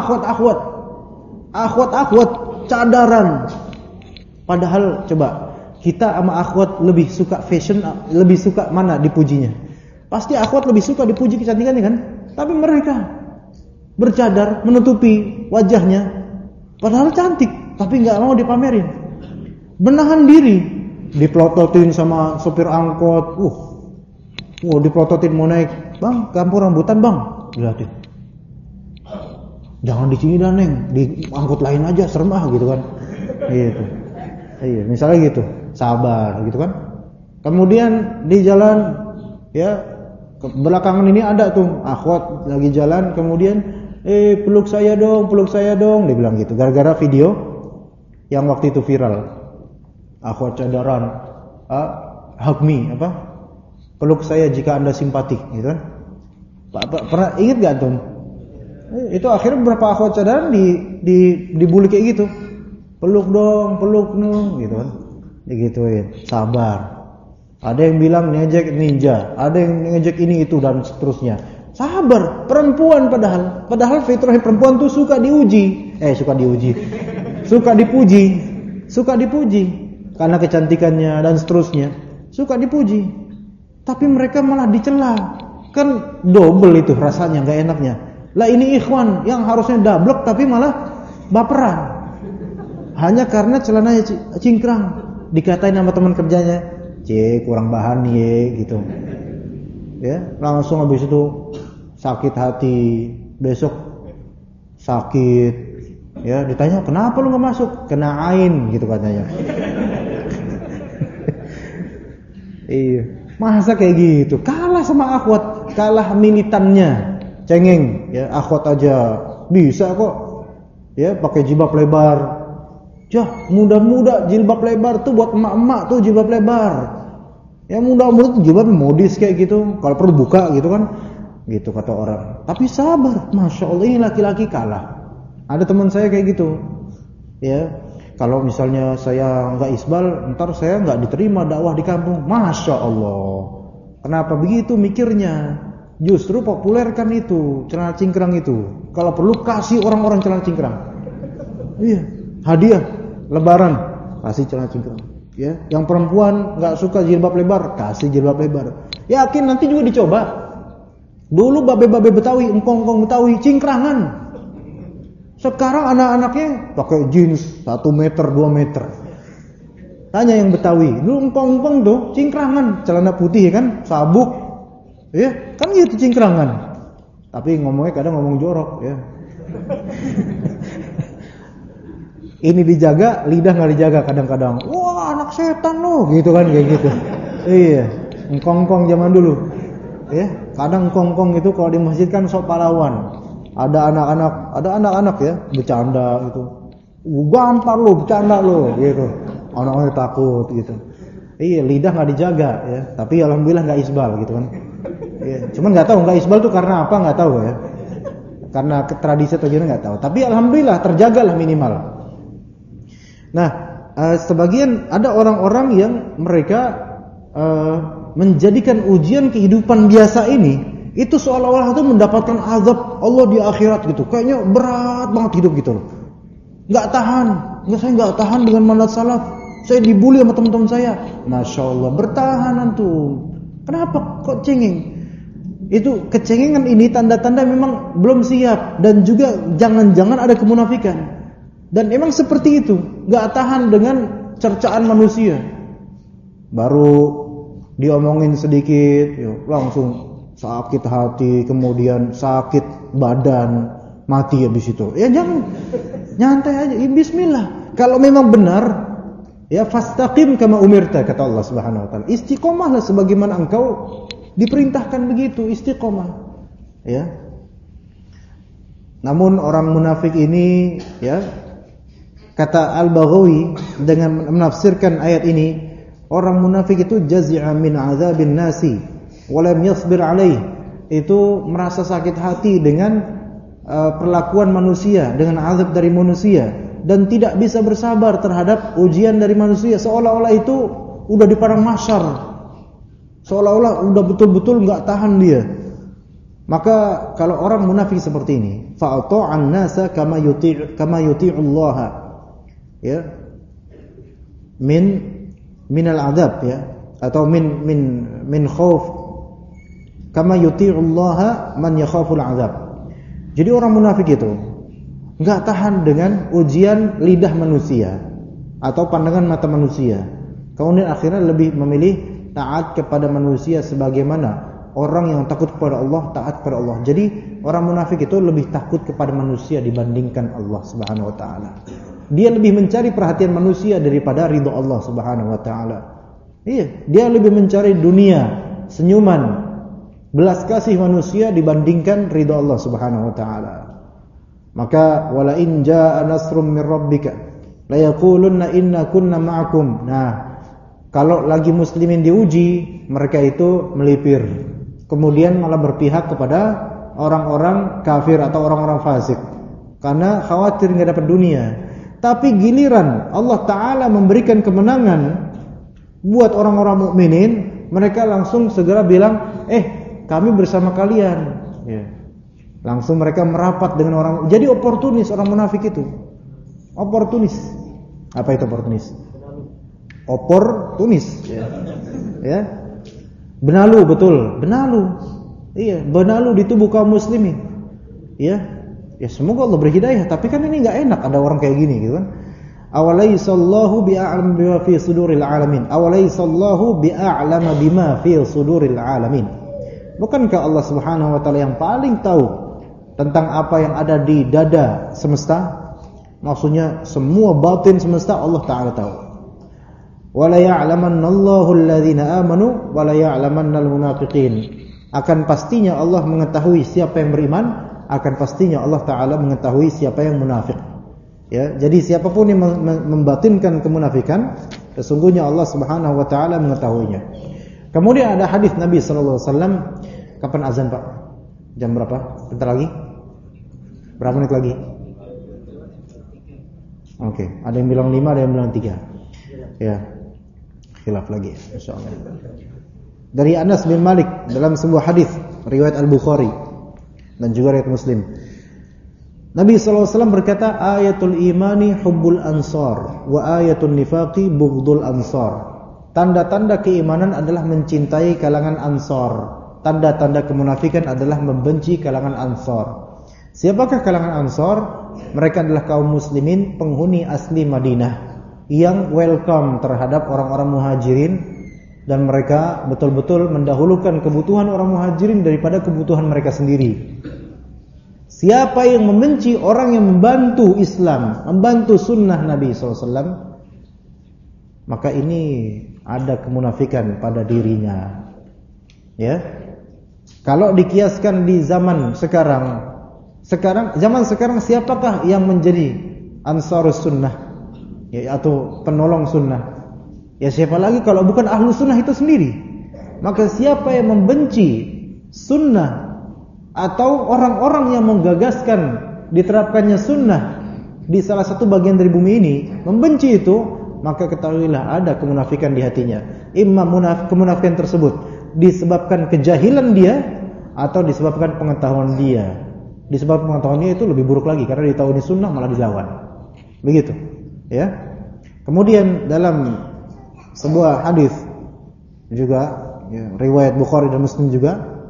akhwat cadaran. Padahal coba kita sama akhwat lebih suka fashion, lebih suka mana dipujinya? Pasti akhwat lebih suka dipuji kecantikannya kan? Tapi mereka bercadar menutupi wajahnya, padahal cantik, tapi nggak mau dipamerin. Menahan diri, dipelototin sama sopir angkot. Dipelototin mau naik, bang, kampung rambutan bang, lihatin. Jangan di sini dah neng, di angkot lain aja, serem gitu kan. Gitu. Iya, misalnya gitu, sabar gitu kan. Kemudian di jalan, ya, belakangan ini ada tuh akhwat lagi jalan, kemudian peluk saya dong, dia bilang gitu. Gara-gara video yang waktu itu viral, akhwat cadaran, hug me, peluk saya jika Anda simpatik, gitu kan. Pernah ingat gak tuh? Itu akhirnya beberapa akhwat cadaran dibully kayak gitu. Peluk dong, gitu kan. Digituin, sabar. Ada yang bilang ngejek ninja, ada yang ngejek ini itu dan seterusnya. Sabar, perempuan padahal fitrah perempuan tuh suka dipuji. Suka dipuji karena kecantikannya dan seterusnya. Suka dipuji. Tapi mereka malah dicela. Kan double itu rasanya, enggak enaknya. Lah ini ikhwan yang harusnya dablek tapi malah baperan. Hanya karena celananya cingkrang, dikatain sama teman kerjanya, kurang bahan gitu. Ya, langsung habis itu sakit hati, besok sakit. Ya, ditanya, "Kenapa lu enggak masuk?" "Kena ain," gitu katanya. Iya, masa kayak gitu? Kalah sama akhwat, kalah militannya. Cengeng, ya, akhwat aja bisa kok, ya, pakai jilbab lebar. Muda-muda jilbab lebar tuh buat emak-emak tuh jilbab lebar. Ya muda-muda jilbab modis kayak gitu, kalau perlu buka gitu kan, gitu kata orang. Tapi sabar, masya Allah, ini laki-laki kalah. Ada teman saya kayak gitu, ya. Kalau misalnya saya nggak isbal, ntar saya nggak diterima dakwah di kampung. Masya Allah, kenapa begitu mikirnya? Justru populerkan itu celana cingkrang itu. Kalau perlu kasih orang-orang celana cingkrang. Iya, hadiah lebaran kasih celana cingkrang. Ya, yang perempuan nggak suka jilbab lebar, kasih jilbab lebar. Yakin nanti juga dicoba. Dulu babe-babe Betawi, engkong-engkong Betawi cingkrangan. Sekarang anak-anaknya pakai jeans 1 meter, 2 meter. Tanya yang Betawi, dulu engkong-engkong tuh cingkrangan, celana putih kan, sabuk. Ya, kan gitu cingkrangan. Tapi ngomongnya kadang ngomong jorok, ya. Ini dijaga, lidah nggak dijaga kadang-kadang. Wah, anak setan lo, gitu kan, kayak gitu. Iya, engkong-engkong zaman dulu. Ya, kadang engkong-engkong itu kalau di masjid kan sok pahlawan. Ada anak-anak ya, bercanda gitu. Gampar lo, bercanda lo, gitu. Anak-anak takut gitu. Iya, lidah nggak dijaga ya. Tapi alhamdulillah nggak isbal gitu kan. Ya, cuman nggak tahu nggak isbal tuh karena apa, nggak tahu ya. Karena tradisi atau gimana nggak tahu. Tapi alhamdulillah terjagalah minimal. Nah, sebagian ada orang-orang yang mereka menjadikan ujian kehidupan biasa ini itu seolah-olah itu mendapatkan azab Allah di akhirat gitu. Kayaknya berat banget hidup gitu loh. Nggak tahan. Saya nggak tahan dengan manhaj salaf. Saya dibully sama teman-teman saya. Masya Allah, bertahan antum. Kenapa kok cengeng? Itu kecengengan ini tanda-tanda memang belum siap, dan juga jangan-jangan ada kemunafikan. Dan emang seperti itu, gak tahan dengan cercaan manusia. Baru diomongin sedikit, langsung sakit hati, kemudian sakit badan, mati habis itu. Ya jangan, nyantai aja, bismillah. Kalau memang benar, ya fastaqim kama umirta, kata Allah Subhanahu wa taala. Istiqomahlah sebagaimana engkau diperintahkan begitu, istiqomah. Ya. Namun orang munafik ini, ya, kata Al-Baghawi dengan menafsirkan ayat ini, orang munafik itu jazi'a min azabin nasi wa lam yasbir alaih. Itu merasa sakit hati dengan perlakuan manusia, dengan azab dari manusia, dan tidak bisa bersabar terhadap ujian dari manusia, seolah-olah itu udah di padang mahsyar, seolah-olah udah betul-betul enggak tahan dia. Maka kalau orang munafik seperti ini, fa'ata'an nasa kama yuti'u Allah, ya, minal adab, ya, atau min khauf, kama yuti'u Allah man yakhaful adab. Jadi orang munafik itu enggak tahan dengan ujian lidah manusia atau pandangan mata manusia. Kemudian akhirnya lebih memilih taat kepada manusia sebagaimana orang yang takut kepada Allah taat kepada Allah. Jadi orang munafik itu lebih takut kepada manusia dibandingkan Allah Subhanahu wa taala. Dia lebih mencari perhatian manusia daripada ridha Allah Subhanahu wa taala. Iya, dia lebih mencari dunia, senyuman, belas kasih manusia dibandingkan ridha Allah Subhanahu wa taala. Maka wala in jaa nasrum min rabbika la yaqulunna inna kunna ma'akum. Nah, kalau lagi muslimin diuji, mereka itu melipir, kemudian malah berpihak kepada orang-orang kafir atau orang-orang fasik karena khawatir enggak dapat dunia. Tapi giliran Allah taala memberikan kemenangan buat orang-orang mukminin, mereka langsung segera bilang, kami bersama kalian, ya. Langsung mereka merapat dengan orang. Jadi oportunis orang munafik itu. Oportunis. Apa itu oportunis? Oportunis, ya. Ya. Benalu, betul, benalu. Iya, benalu di tubuh kaum muslimin. Ya. Ya semoga Allah berhidayah, tapi kan ini enggak enak ada orang kayak gini gitu kan. Awalaysallahu bi'a'lam bima fi suduril alamin. Awalaysallahu bi'a'lama bima fi suduril alamin. Bukankah Allah Subhanahu wa taala yang paling tahu tentang apa yang ada di dada semesta? Maksudnya semua batin semesta Allah taala tahu. Wala ya'lamannallahu alladhina amanu wala ya'lamannal munafiqin. Akan pastinya Allah mengetahui siapa yang beriman, akan pastinya Allah taala mengetahui siapa yang munafik. Ya, jadi siapapun yang membatinkan kemunafikan, sesungguhnya Allah Subhanahu wa taala mengetahuinya. Kemudian ada hadis Nabi sallallahu alaihi wasallam. Kapan azan, Pak? Jam berapa? Bentar lagi? Berapa menit lagi? Oke, ada yang bilang 5, ada yang bilang 3. Ya. Khilaf lagi, insyaallah. Dari Anas bin Malik dalam sebuah hadis riwayat Al-Bukhari dan juga riwayat Muslim. Nabi sallallahu alaihi wasallam berkata, ayatul imani hubbul ansar wa ayatul nifaqi bughdul ansar. Tanda-tanda keimanan adalah mencintai kalangan Ansar. Tanda-tanda kemunafikan adalah membenci kalangan Ansar. Siapakah kalangan Ansar? Mereka adalah kaum muslimin penghuni asli Madinah yang welcome terhadap orang-orang muhajirin, dan mereka betul-betul mendahulukan kebutuhan orang muhajirin daripada kebutuhan mereka sendiri. Siapa yang membenci orang yang membantu Islam, membantu sunnah Nabi SAW, maka ini ada kemunafikan pada dirinya. Ya. Kalau dikiaskan di zaman sekarang siapakah yang menjadi ansarus sunnah, ya, atau penolong sunnah? Ya siapa lagi kalau bukan ahlu sunnah itu sendiri? Maka siapa yang membenci sunnah atau orang-orang yang menggagaskan diterapkannya sunnah di salah satu bagian dari bumi ini, membenci itu, maka ketahuilah ada kemunafikan di hatinya. Imma kemunafikan tersebut disebabkan kejahilan dia atau disebabkan pengetahuan dia. Disebabkan pengetahuan dia itu lebih buruk lagi karena dia tahu ini sunnah malah dilawan. Begitu, ya. Kemudian dalam sebuah hadis juga, ya, riwayat Bukhari dan Muslim juga,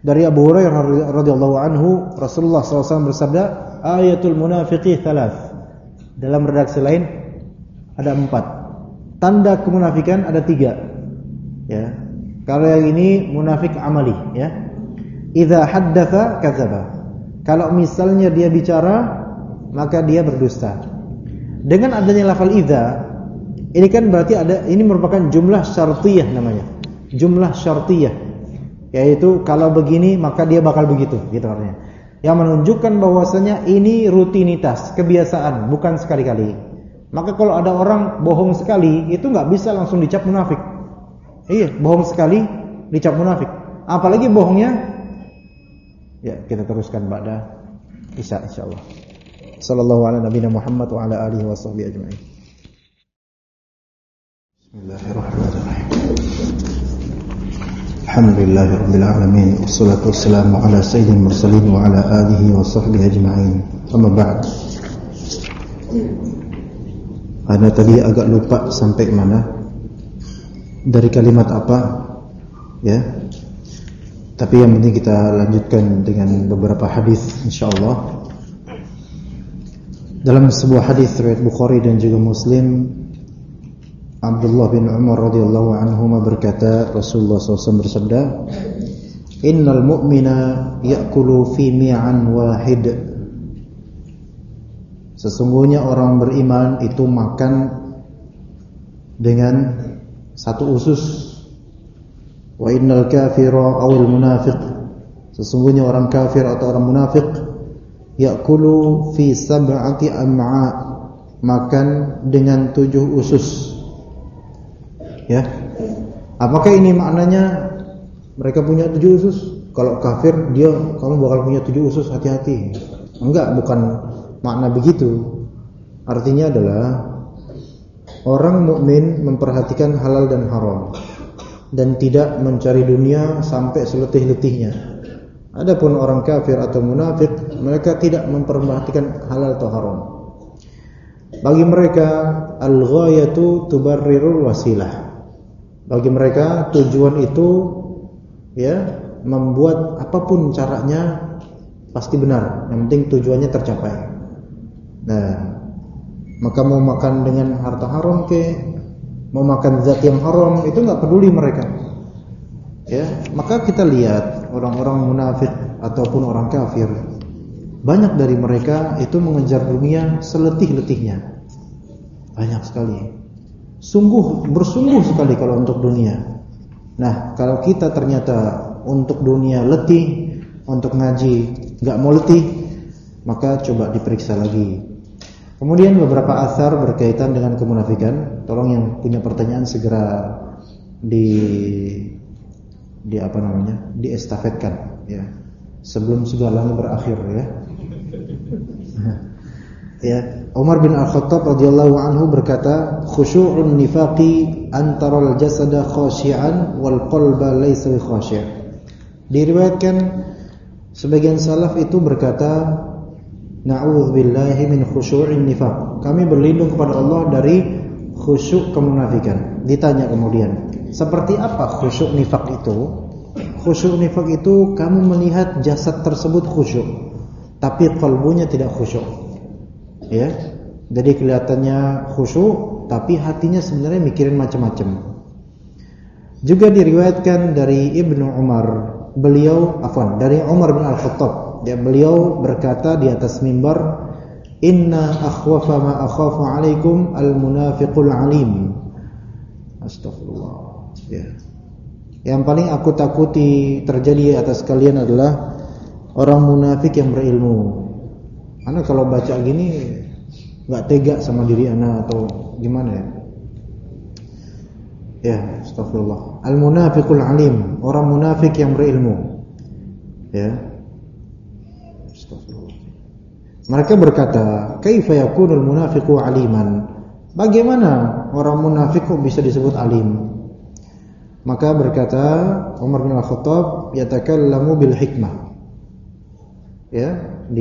Dari Abu Hurairah radhiyallahu anhu, Rasulullah SAW bersabda, ayatul munafiqi thalath. Dalam redaksi lain ada 4. Tanda kemunafikan ada 3. Ya. Kalau yang ini munafik amali, ya. Idza haddatsa kadzaba. Kalau misalnya dia bicara, maka dia berdusta. Dengan adanya lafal idza, ini kan berarti ini merupakan jumlah syartiyah namanya. Jumlah syartiyah, yaitu kalau begini maka dia bakal begitu, gitu artinya. Yang menunjukkan bahwasanya ini rutinitas, kebiasaan, bukan sekali-kali. Maka kalau ada orang bohong sekali, itu nggak bisa langsung dicap munafik. Iya, bohong sekali dicap munafik. Apalagi bohongnya, ya kita teruskan ba'da Isya insyaallah. Sallallahu ala nabiyina Muhammad wa ala alihi wa sahbihi ajma'in. Bismillahirrahmanirrahim. Alhamdulillahirabbil alamin, wassalatu wassalamu ala sayyidil mursalin wa ala alihi wa sahbihi ajma'in. Amma ba'd. Ana tadi agak lupa sampai mana. Dari kalimat apa, ya? Tapi yang penting kita lanjutkan dengan beberapa hadis insyaallah. Dalam sebuah hadis riwayat Bukhari dan juga Muslim, Abdullah bin Umar radhiyallahu anhuma berkata, Rasulullah SAW bersabda, "Innal mu'mina ya'kulu fi mi'an wahid." Sesungguhnya orang beriman itu makan dengan satu usus. Wa innal kafira awil munafiq, sesungguhnya orang kafir atau orang munafik, ya'kulu fi sab'ati am'a, makan dengan 7 usus. Ya. Apakah ini maknanya mereka punya 7 usus? Kalau kafir kamu bakal punya 7 usus, hati-hati. Enggak, bukan makna begitu. Artinya adalah orang mukmin memperhatikan halal dan haram dan tidak mencari dunia sampai seletih-letihnya. Adapun orang kafir atau munafik, mereka tidak memperhatikan halal atau haram. Bagi mereka al-ghayatu tubarrirul wasilah. Bagi mereka tujuan itu, ya, membuat apapun caranya pasti benar. Yang penting tujuannya tercapai. Nah, maka mau makan dengan harta haram mau makan zat yang haram, itu enggak peduli mereka. Ya, maka kita lihat orang-orang munafik ataupun orang kafir, banyak dari mereka itu mengejar dunia seletih-letihnya. Banyak sekali. Bersungguh sekali kalau untuk dunia. Nah, kalau kita ternyata untuk dunia letih, untuk ngaji enggak mau letih, maka coba diperiksa lagi. Kemudian beberapa asar berkaitan dengan kemunafikan. Tolong yang punya pertanyaan segera diestafetkan, ya, sebelum segalanya berakhir, ya. Ya, Umar bin Al-Khattab radhiyallahu anhu berkata, khusyu'un nifaqi antaral jasada khashi'an wal qalba laysa bi khashi'. Diriwayatkan sebagian salaf itu berkata, na'udzubillahi min khusyu'in nifaq. Kami berlindung kepada Allah dari khusyuk kemunafikan. Ditanya kemudian, seperti apa khusyuk nifaq itu? Khusyuk nifaq itu kamu melihat jasad tersebut khusyuk, tapi kalbunya tidak khusyuk. Ya. Jadi kelihatannya khusyuk, tapi hatinya sebenarnya mikirin macam-macam. Juga diriwayatkan dari Ibnu Umar, dari Umar bin Al-Khattab, beliau berkata di atas mimbar, inna akhwafa ma akhafu alaikum al-munafiqul alim. Astagfirullah. Ya. Yang paling aku takuti terjadi atas kalian adalah orang munafik yang berilmu. Karena kalau baca gini enggak tega sama diri ana atau gimana ya? Ya, astagfirullah. Al-munafiqul alim, orang munafik yang berilmu. Ya. Astagfirullah. Mereka berkata, kaifa yakunul munafiqu aliman? Bagaimana orang munafik kok bisa disebut alim? Maka berkata Umar bin Al-Khattab, yatakallamu bil hikmah. Ya,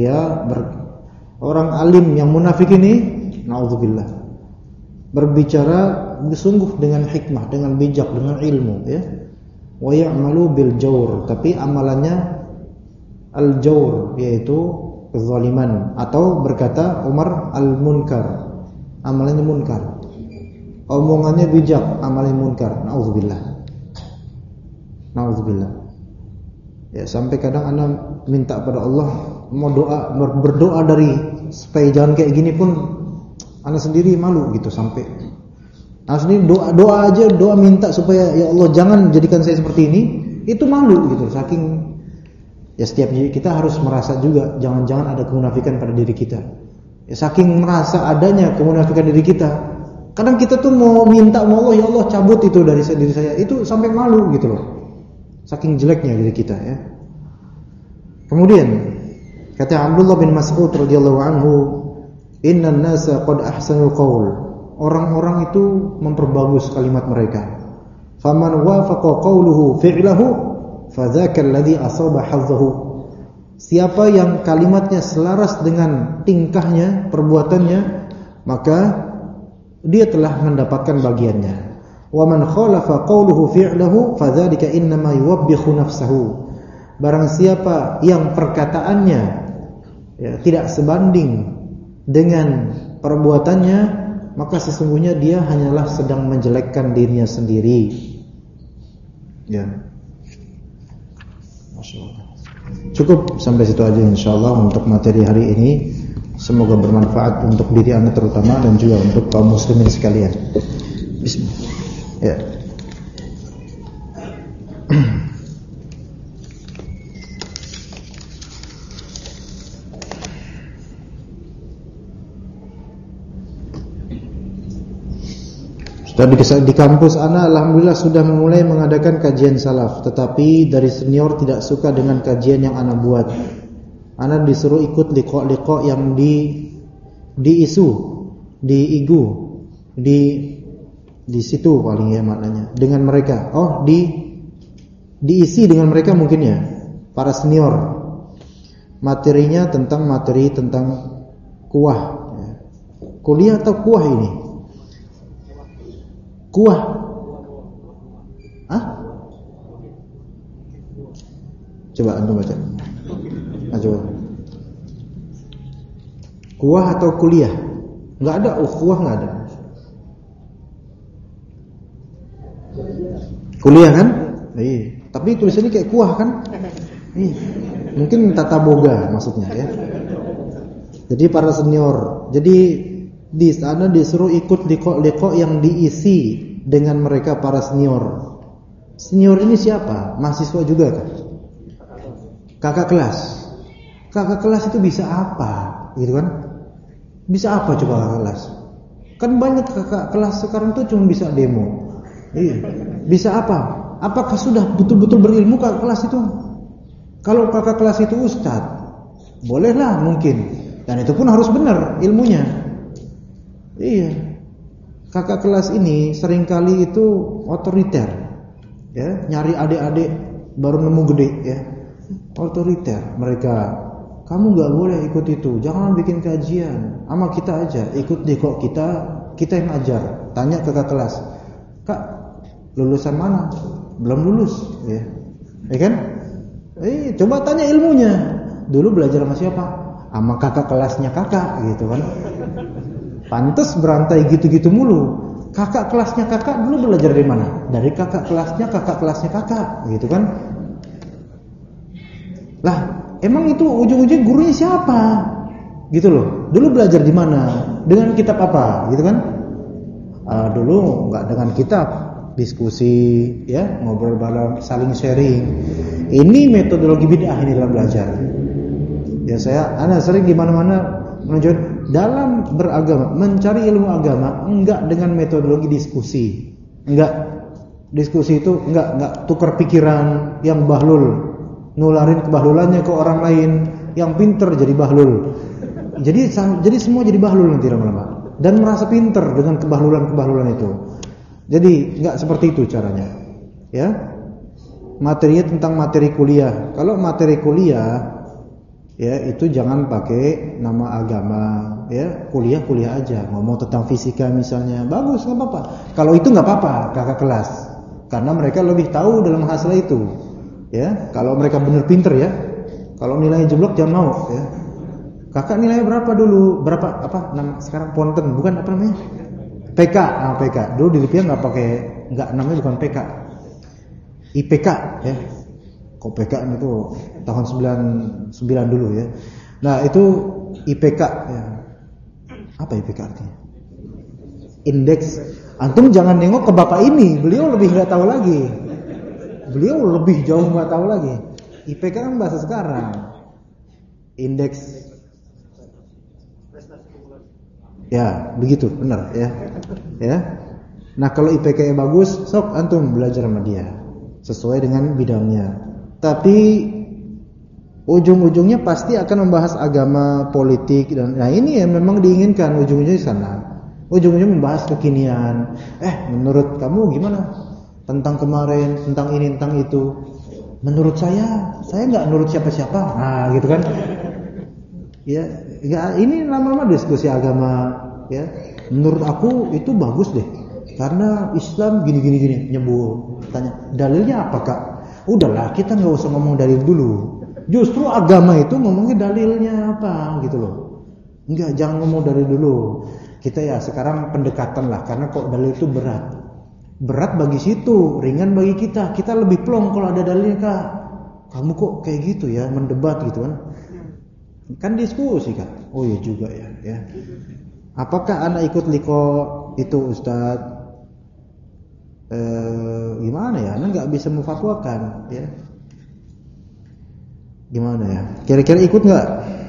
orang alim yang munafik ini, naudzubillah, berbicara sungguh dengan hikmah, dengan bijak, dengan ilmu, ya. wa ya'malu bil jawr, tapi amalannya al-jawr, yaitu kezaliman, atau berkata Umar al-munkar, amalannya munkar. Omongannya bijak, amalannya munkar. Nauzubillah. Ya, sampai kadang ana minta pada Allah, mau berdoa dari supaya jangan kayak gini pun ana sendiri malu gitu, sampai ana sendiri doa aja, doa minta supaya ya Allah jangan jadikan saya seperti ini, itu malu gitu. Saking ya, setiap kita harus merasa juga jangan-jangan ada kemunafikan pada diri kita. Ya, saking merasa adanya kemunafikan diri kita, kadang kita tuh mau minta sama Allah, ya Allah cabut itu dari diri saya, itu sampai malu gitu loh. Saking jeleknya diri kita ya. Kemudian kata Abdullah bin Mas'ud radhiyallahu anhu, "Innan nasa qad ahsanul qaul." Orang-orang itu memperbagus kalimat mereka. Faman wafaqa qauluhu fi'lahu fadzaka alladhi asaba hazzahu. Siapa yang kalimatnya selaras dengan tingkahnya, perbuatannya, maka dia telah mendapatkan bagiannya. Wa man khalafa qawluhu fi'luhu fadzalika innama yuwabbihu nafsahu. Barang siapa yang perkataannya ya, tidak sebanding dengan perbuatannya, maka sesungguhnya dia hanyalah sedang menjelekkan dirinya sendiri. Ya. Masyaallah. Cukup sampai situ aja insyaallah untuk materi hari ini. Semoga bermanfaat untuk diri Anda terutama dan juga untuk kaum muslimin sekalian. Bismillah. Ya. Di kampus Ana alhamdulillah sudah memulai mengadakan kajian salaf, tetapi dari senior tidak suka dengan kajian yang Ana buat. Ana disuruh ikut liqa-liqa yang diisu, diigu, di situ paling ya maknanya dengan mereka. Oh, diisi dengan mereka mungkin ya, para senior. Materinya tentang kuah. Kuliah atau kuah ini? Kuah. Hah? Coba antum baca. Coba. Kuah atau kuliah? Enggak ada, kuah enggak ada. Kuliah kan? Iya. Tapi tulisannya kayak kuah kan? Iya. Mungkin tata boga maksudnya ya. Jadi para senior, jadi di sana disuruh ikut liqa-liqa yang diisi dengan mereka para senior. Senior ini siapa? Mahasiswa juga kan? Kakak kelas. Kakak kelas itu bisa apa? Gitu kan? Bisa apa coba kakak kelas? Kan banyak kakak kelas sekarang tuh cuma bisa demo. Iya. Bisa apa? Apakah sudah betul-betul berilmu kakak kelas itu? Kalau kakak kelas itu ustadz, bolehlah mungkin. Dan itu pun harus benar ilmunya. Iya. Kakak kelas ini seringkali itu otoriter. Ya, nyari adik-adik baru nemu gede ya. Otoriter mereka. Kamu enggak boleh ikut itu. Jangan bikin kajian. Sama kita aja, ikut deh kok kita yang ajar. Tanya ke kakak kelas. Kak, lulusan mana? Belum lulus ya. Ya kan? Coba tanya ilmunya. Dulu belajar sama siapa? Sama kakak kelasnya kakak gitu kan. Pantes berantai gitu-gitu mulu. Kakak kelasnya kakak dulu belajar dari mana? Dari kakak kelasnya kakak gitu kan. Lah, emang itu ujung-ujung gurunya siapa? Gitu loh. Dulu belajar di mana? Dengan kitab apa? Gitu kan? Dulu enggak dengan kitab, diskusi ya, ngobrol bareng, saling sharing. Ini metodologi bid'ah ini dalam belajar. Ya ana sering di mana-mana menunjukkan dalam beragama, mencari ilmu agama enggak dengan metodologi diskusi. Enggak. Diskusi itu enggak tukar pikiran yang bahlul, nularin kebahlulannya ke orang lain, yang pinter jadi bahlul. Jadi semua jadi bahlul nanti lama-lama dan merasa pinter dengan kebahlulan itu. Jadi enggak seperti itu caranya. Ya. Materinya tentang materi kuliah. Kalau materi kuliah ya itu jangan pakai nama agama ya, kuliah aja, ngomong tentang fisika misalnya, bagus, nggak apa-apa. Kalau itu nggak apa-apa kakak kelas, Karena mereka lebih tahu dalam masalah itu. Ya, kalau mereka benar pinter ya. Kalau nilainya jeblok jangan mau ya. Kakak nilainya berapa dulu? Berapa sekarang ponten, bukan apa namanya? PK. Nah, PK. Dulu di Lipia enggak namanya bukan PK. IPK ya. Kok PK itu tahun 99 dulu ya. Nah, itu IPK ya. Apa IPK artinya? Indeks. Antum jangan nengok ke bapak ini, beliau lebih enggak tahu lagi. Beliau lebih jauh enggak tahu lagi. IPK kan bahasa sekarang. Indeks. Ya, begitu, benar ya. Ya. Nah, kalau IPK bagus, sok antum belajar sama dia sesuai dengan bidangnya. Tapi ujung-ujungnya pasti akan membahas agama, politik dan nah ini yang memang diinginkan ujung-ujungnya di sana. Ujung-ujungnya membahas kekinian. Menurut kamu gimana? Tentang kemarin, tentang ini, tentang itu. Menurut saya nggak nurut siapa-siapa. Nah, gitu kan? Ya, ini lama-lama diskusi agama. Ya, menurut aku itu bagus deh. Karena Islam gini nyebut. Tanya, dalilnya apa kak? Udahlah, kita nggak usah ngomong dalil dulu. Justru agama itu ngomongnya dalilnya apa, gitu loh. Enggak, jangan ngomong dalil dulu. Kita ya sekarang pendekatan lah, karena kok dalil itu berat. Berat bagi situ, ringan bagi kita. Kita lebih plong kalau ada dalilnya kak. Kamu kok kayak gitu ya, mendebat gitu kan? Kan diskusi kak. Oh iya juga ya. Apakah anak ikut liko itu Ustadz? Gimana ya? Anak nggak bisa memfatwakan ya. Gimana ya? Kira-kira ikut nggak?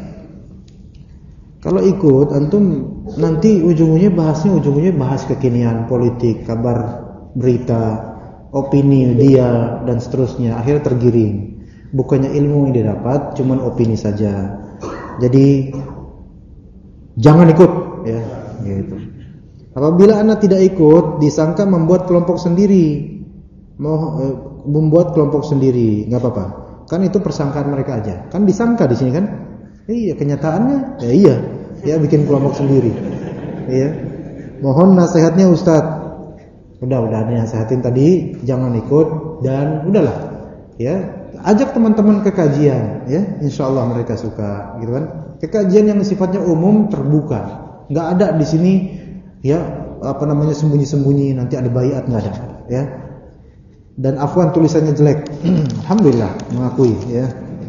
Kalau ikut, antum nanti ujungnya bahas kekinian politik, kabar berita, opini dia dan seterusnya. Akhirnya tergiring. Bukannya ilmu yang didapat, cuman opini saja. Jadi jangan ikut, ya, gitu. Apabila anda tidak ikut, disangka membuat kelompok sendiri, membuat kelompok sendiri, nggak apa-apa. Kan itu persangkaan mereka aja. Kan disangka di sini kan? Iya, kenyataannya, ya bikin kelompok sendiri. Iya. Mohon nasihatnya Ustadz. Udah nasihatin tadi, jangan ikut dan udahlah. Ya, ajak teman-teman ke kajian, ya. Insyaallah mereka suka, gitu kan? Kekajian yang sifatnya umum terbuka. Enggak ada di sini ya, sembunyi-sembunyi nanti ada baiat, enggak ada, ya. Dan afwan tulisannya jelek. Alhamdulillah mengakui, ya.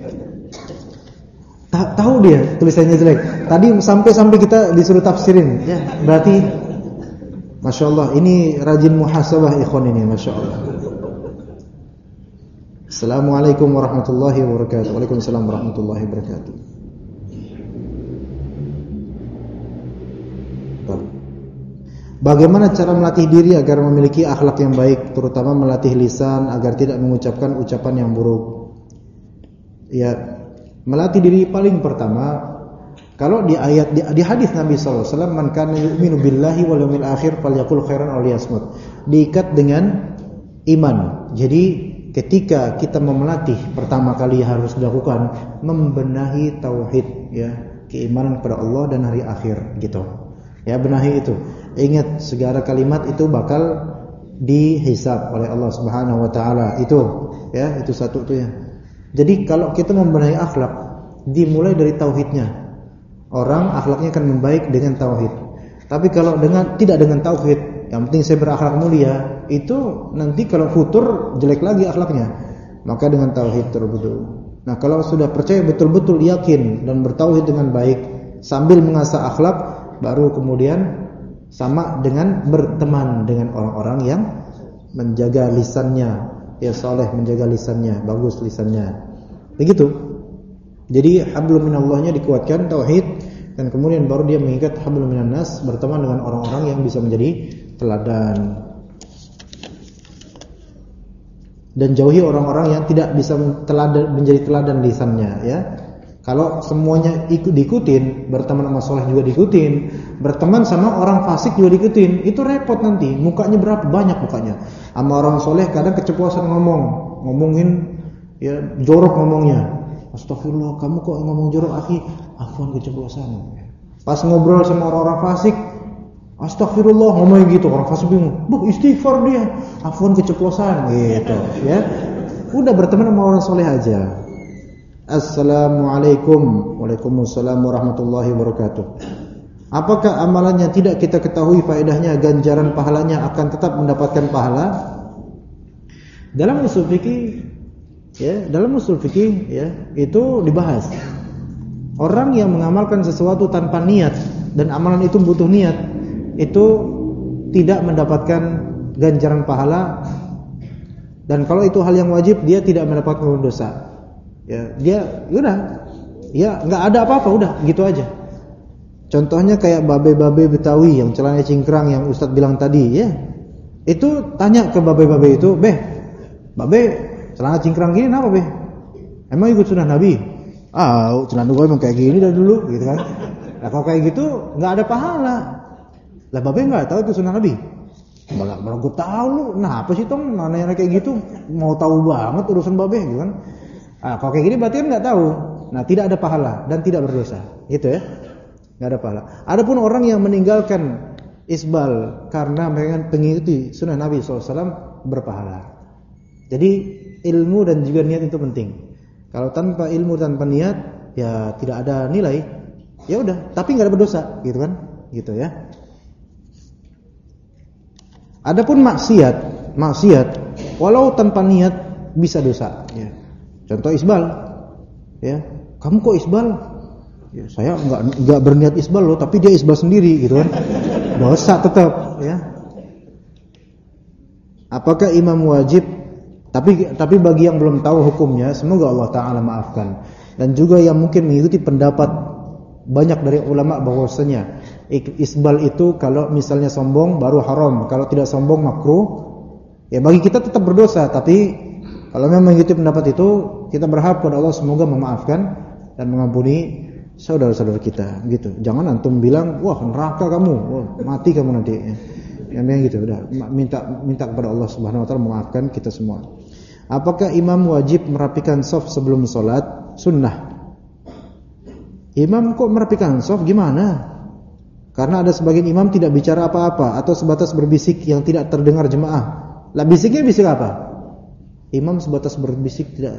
Tahu dia tulisannya jelek. Tadi sampai kita disuruh tafsirin, ya. Berarti Masya Allah, ini rajin muhasabah ikhwan ini, Masya Allah. Assalamualaikum warahmatullahi wabarakatuh. Waalaikumsalam warahmatullahi wabarakatuh. Bagaimana cara melatih diri agar memiliki akhlak yang baik, terutama melatih lisan agar tidak mengucapkan ucapan yang buruk? Ya, melatih diri paling pertama, kalau di ayat di hadis Nabi sallallahu alaihi wasallam, man kana yu'minu billahi wal yawmil akhir falyaqul khairan aw liyasmut, diikat dengan iman. Jadi ketika kita memelatih, pertama kali harus dilakukan membenahi tauhid, ya, keimanan kepada Allah dan hari akhir, gitu. Ya, benahi itu. Ingat segala kalimat itu bakal dihisab oleh Allah Subhanahu wa taala. Itu, ya, itu satu tuh ya. Jadi kalau kita membenahi akhlak, dimulai dari tauhidnya. Orang akhlaknya akan membaik dengan tauhid. Tapi kalau tidak dengan tauhid, yang penting saya berakhlak mulia, itu nanti kalau futur jelek lagi akhlaknya. Maka dengan tauhid betul-betul. Nah, kalau sudah percaya betul-betul yakin dan bertauhid dengan baik sambil mengasah akhlak, baru kemudian sama dengan berteman dengan orang-orang yang menjaga lisannya, ya saleh, menjaga lisannya, bagus lisannya. Begitu. Jadi hablum minallahnya dikuatkan tauhid, dan kemudian baru dia mengikat hablum minannas, berteman dengan orang-orang yang bisa menjadi teladan. Dan jauhi orang-orang yang tidak bisa menjadi teladan lisannya, ya. Kalau semuanya diikutin, berteman sama soleh juga diikutin, berteman sama orang fasik juga diikutin, itu repot nanti. Mukanya berapa banyak mukanya. Sama orang soleh kadang keceplosan ngomongin ya jorok ngomongnya. Astagfirullah, kamu kok ngomong jorok akhi? Afwan keceplosan. Pas ngobrol sama orang-orang fasik, Astagfirullah, ngomong gitu, orang fasik bingung. Istighfar dia, afwan keceplosan gitu, ya. Udah berteman sama orang soleh aja. Assalamualaikum. Waalaikumsalam warahmatullahi wabarakatuh. Apakah amalannya tidak kita ketahui faedahnya, ganjaran pahalanya akan tetap mendapatkan pahala? Dalam usul fikih ya, itu dibahas. Orang yang mengamalkan sesuatu tanpa niat dan amalan itu butuh niat, itu tidak mendapatkan ganjaran pahala, dan kalau itu hal yang wajib dia tidak mendapatkan dosa. Ya, dia udah, ya nggak ada apa-apa, udah gitu aja. Contohnya kayak babe-babe Betawi yang celana cingkrang yang Ustadz bilang tadi, ya. Itu tanya ke babe-babe itu, babe celana cingkrang gini kenapa, emang ikut sunnah Nabi? Celana gue emang kayak gini dari dulu, gitu kan. Nah kalau kayak gitu nggak ada pahala. Lah babe nggak tahu itu sunnah Nabi. Malah gue tahu lu, nah apa sih Tom nanya kayak gitu, mau tahu banget urusan babe, gitu kan. Kalau kayak gini berarti kan nggak tahu. Nah tidak ada pahala dan tidak berdosa, gitu ya. Nggak ada pahala. Adapun orang yang meninggalkan isbal karena mereka pengikuti sunnah Nabi SAW berpahala. Jadi ilmu dan juga niat itu penting. Kalau tanpa ilmu, tanpa niat, ya tidak ada nilai. Ya udah, tapi nggak ada berdosa, gitu kan? Gitu ya. Adapun maksiat, walau tanpa niat bisa dosa. Ya. Contoh isbal, ya. Kamu kok isbal? Ya, saya nggak berniat isbal loh, tapi dia isbal sendiri, gitu kan? Dosa tetap, ya. Apakah imam wajib? Tapi bagi yang belum tahu hukumnya, semoga Allah Ta'ala maafkan. Dan juga yang mungkin mengikuti pendapat banyak dari ulama bahwasanya isbal itu kalau misalnya sombong baru haram, kalau tidak sombong makruh. Ya bagi kita tetap berdosa, tapi kalau memang mengikuti pendapat itu, kita berharap kepada Allah semoga memaafkan dan mengampuni saudara-saudara kita, gitu. Jangan antum bilang, wah neraka kamu, wah, mati kamu nanti. Yang gitu, udah minta kepada Allah Subhanahu wa taala memaafkan kita semua. Apakah imam wajib merapikan shaf sebelum sholat? Sunnah. Imam kok merapikan shaf gimana? Karena ada sebagian imam tidak bicara apa-apa atau sebatas berbisik yang tidak terdengar jemaah. Lah bisiknya bisik apa? Imam sebatas berbisik tidak.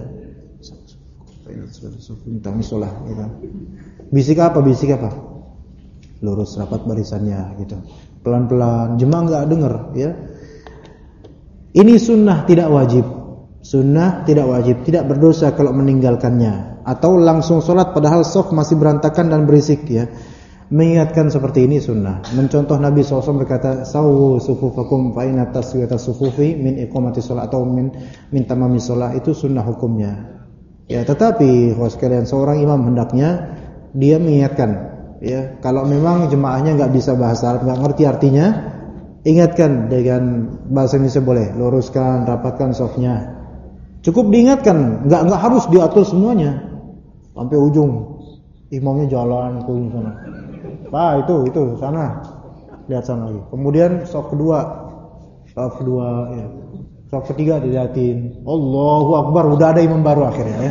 Bisik apa? Lurus rapat barisannya, gitu. Pelan-pelan, jemaah enggak dengar, ya. Ini sunnah tidak wajib. Sunnah tidak wajib, tidak berdosa kalau meninggalkannya atau langsung sholat padahal shaf masih berantakan dan berisik, ya. Mengingatkan seperti ini sunnah. Mencontoh Nabi SAW berkata, "Sawu sufufakum fa inna taswiyata sufufi min iqamati shalah," atau min tamami shalah, itu sunnah hukumnya. Ya, tetapi kalau sekalian seorang imam hendaknya dia mengingatkan, ya, kalau memang jemaahnya enggak bisa bahasa Arab, enggak ngerti artinya, ingatkan dengan bahasa Indonesia boleh, luruskan, rapatkan shafnya. Cukup diingatkan, enggak harus diatur semuanya sampai ujung. Imamnya jalan ke ujung sana. Pak, itu sana. Lihat sana lagi. Kemudian shaf kedua, ya. Shaf ketiga dilihatin. Allahu Akbar, udah ada imam baru akhirnya, ya.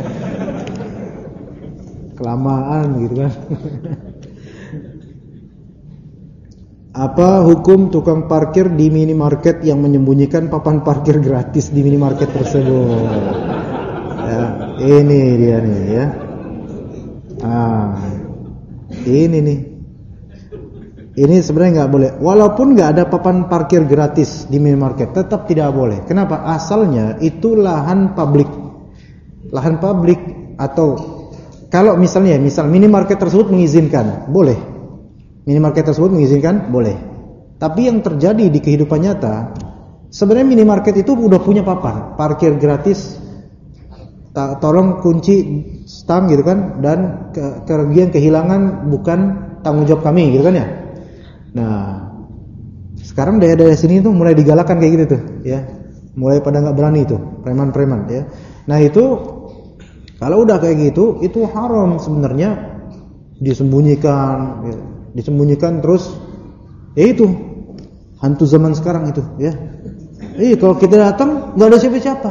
Kelamaan gitu kan. Apa hukum tukang parkir di minimarket yang menyembunyikan papan parkir gratis di minimarket tersebut? Ya, ini dia nih, ya. Ini nih. Ini sebenarnya nggak boleh. Walaupun nggak ada papan parkir gratis di minimarket, tetap tidak boleh. Kenapa? Asalnya itu lahan publik. Lahan publik, atau kalau misal minimarket tersebut mengizinkan, boleh. Minimarket tersebut mengizinkan, boleh. Tapi yang terjadi di kehidupan nyata, sebenarnya minimarket itu udah punya papan parkir gratis, tolong kunci stang, gitu kan, dan kerugian kehilangan bukan tanggung jawab kami, gitu kan, ya. Nah, sekarang daerah-daerah sini tuh mulai digalakan kayak gitu tuh, ya. Mulai pada nggak berani tuh preman-preman, ya. Nah itu kalau udah kayak gitu, itu haram sebenarnya, disembunyikan, ya. Disembunyikan terus, ya itu hantu zaman sekarang itu, ya. Kalau kita datang nggak ada siapa-siapa,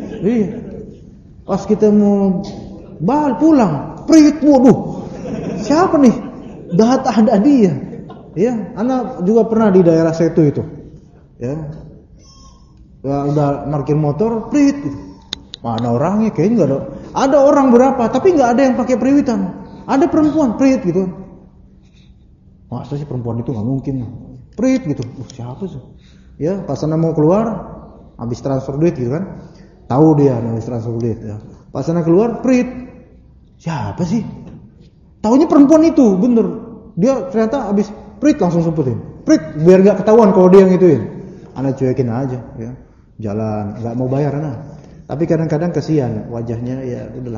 pas kita mau pulang, prit, waduh, siapa nih? Ada dia. Ya, anak juga pernah di daerah Setu itu. Ya. Udah parkir motor, prit gitu. Mana orangnya? Kayaknya enggak ada. Ada orang berapa, tapi enggak ada yang pakai periwitan. Ada perempuan prit gitu. Masa sih perempuan itu enggak mungkin. Prit gitu. Siapa sih? Ya, pas sana mau keluar, habis transfer duit gitu kan. Tahu dia habis transfer duit ya. Pas sana keluar, prit. Siapa sih? Taunya perempuan itu, bener. Dia ternyata habis prit langsung sempetin. Prit biar enggak ketahuan kalau dia yang ituin. Anak cuekin aja ya. Jalan, enggak mau bayar nah. Tapi kadang-kadang kasihan wajahnya, ya udahlah.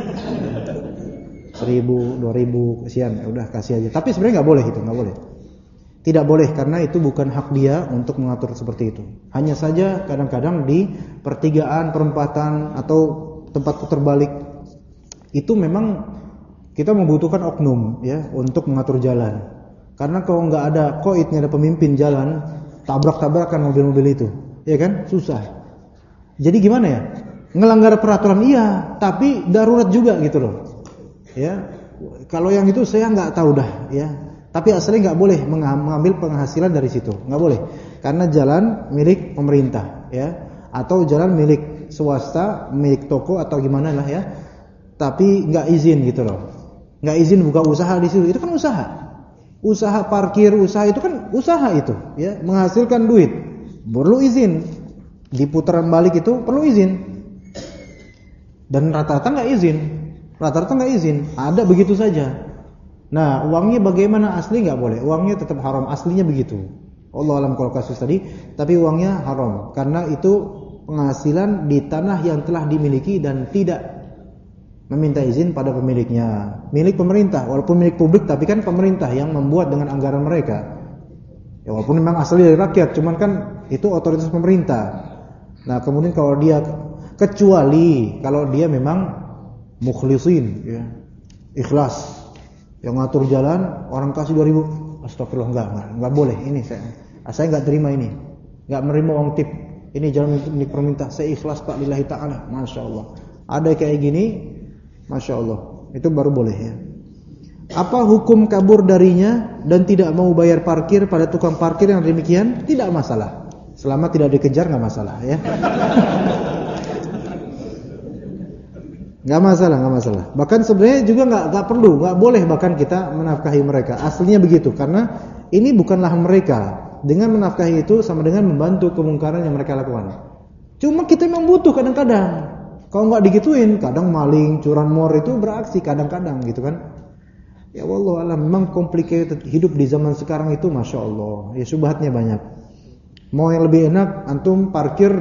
1.000, 2.000 kasihan, ya udah kasih aja. Tapi sebenarnya enggak boleh itu, enggak boleh. Tidak boleh karena itu bukan hak dia untuk mengatur seperti itu. Hanya saja kadang-kadang di pertigaan, perempatan atau tempat putar balik itu memang kita membutuhkan oknum ya untuk mengatur jalan. Karena kalau enggak ada qaidnya, ada pemimpin jalan, tabrak-tabrakan mobil-mobil itu. Ya kan? Susah. Jadi gimana ya? Ngelanggar peraturan iya, tapi darurat juga gitu loh. Ya. Kalau yang itu saya enggak tahu dah ya. Tapi aslinya enggak boleh mengambil penghasilan dari situ. Enggak boleh. Karena jalan milik pemerintah ya, atau jalan milik swasta, milik toko atau gimana lah ya. Tapi enggak izin gitu loh. Enggak izin buka usaha di situ. Itu kan usaha. Usaha parkir, usaha itu kan usaha itu ya, menghasilkan duit. Perlu izin. Di putaran balik itu perlu izin. Dan rata-rata enggak izin. Rata-rata enggak izin. Ada begitu saja. Nah, uangnya bagaimana? Asli enggak boleh. Uangnya tetap haram, aslinya begitu. Allah alam kalau kasus tadi, tapi uangnya haram karena itu penghasilan di tanah yang telah dimiliki dan tidak meminta izin pada pemiliknya. Milik pemerintah, walaupun milik publik tapi kan pemerintah yang membuat dengan anggaran mereka. Ya walaupun memang asli dari rakyat, cuman kan itu otoritas pemerintah. Nah, kemudian kalau dia kecuali kalau dia memang mukhlisin ya. Ikhlas. Yang ngatur jalan orang kasih 2.000, astagfirullah enggak boleh. Ini saya enggak terima ini. Enggak menerima uang tip. Ini jalan milik pemerintah. Saya ikhlas Pak lillahi taala. Masyaallah. Ada kayak gini, masyaallah. Itu baru boleh ya. Apa hukum kabur darinya dan tidak mau bayar parkir pada tukang parkir yang demikian? Tidak masalah. Selama tidak dikejar enggak masalah ya. Enggak masalah. Bahkan sebenarnya juga enggak perlu, enggak boleh bahkan kita menafkahi mereka. Aslinya begitu karena ini bukan lahan mereka. Dengan menafkahi itu sama dengan membantu kemungkaran yang mereka lakukan. Cuma kita memang butuh kadang-kadang. Kalau enggak digituin, kadang maling, curanmor itu beraksi kadang-kadang gitu kan. Ya wallahu alam, memang complicated hidup di zaman sekarang itu, masya Allah. Ya syubhatnya banyak. Mau yang lebih enak, antum parkir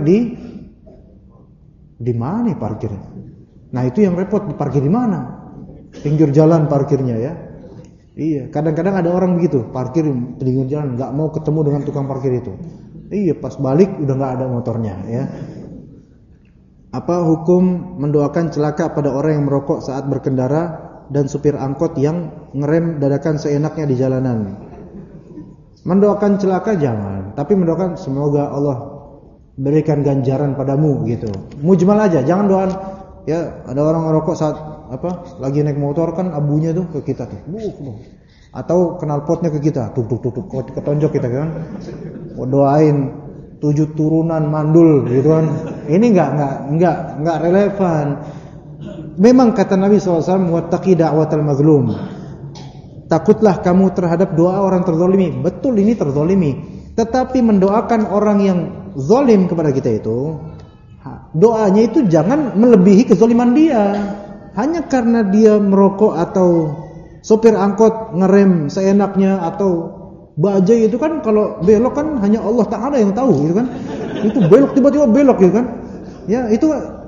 di mana parkirnya? Nah itu yang repot, parkir di mana? Pinggir jalan parkirnya ya. Iya, kadang-kadang ada orang begitu, parkir di pinggir jalan, nggak mau ketemu dengan tukang parkir itu. Iya, pas balik udah nggak ada motornya ya. Apa hukum mendoakan celaka pada orang yang merokok saat berkendara dan supir angkot yang ngerem dadakan seenaknya di jalanan? Mendoakan celaka jangan, tapi mendoakan semoga Allah berikan ganjaran padamu gitu. Mujmal aja, jangan doakan. Ya, ada orang ngerokok saat lagi naik motor kan abunya tuh ke kita tuh. Atau knalpotnya ke kita, tuk ketonjok kita kan. Mau doain 7 turunan mandul gitu kan. Ini enggak relevan. Memang kata Nabi SAW, wattaqi da'watal mazlum. Takutlah kamu terhadap doa orang terzalimi. Betul ini terzalimi. Tetapi mendoakan orang yang zalim kepada kita itu, doanya itu jangan melebihi kezaliman dia. Hanya karena dia merokok atau sopir angkot ngerem seenaknya atau bajai itu kan kalau belok kan hanya Allah Ta'ala yang tahu gitu kan. Itu belok tiba-tiba belok gitu kan. Ya itu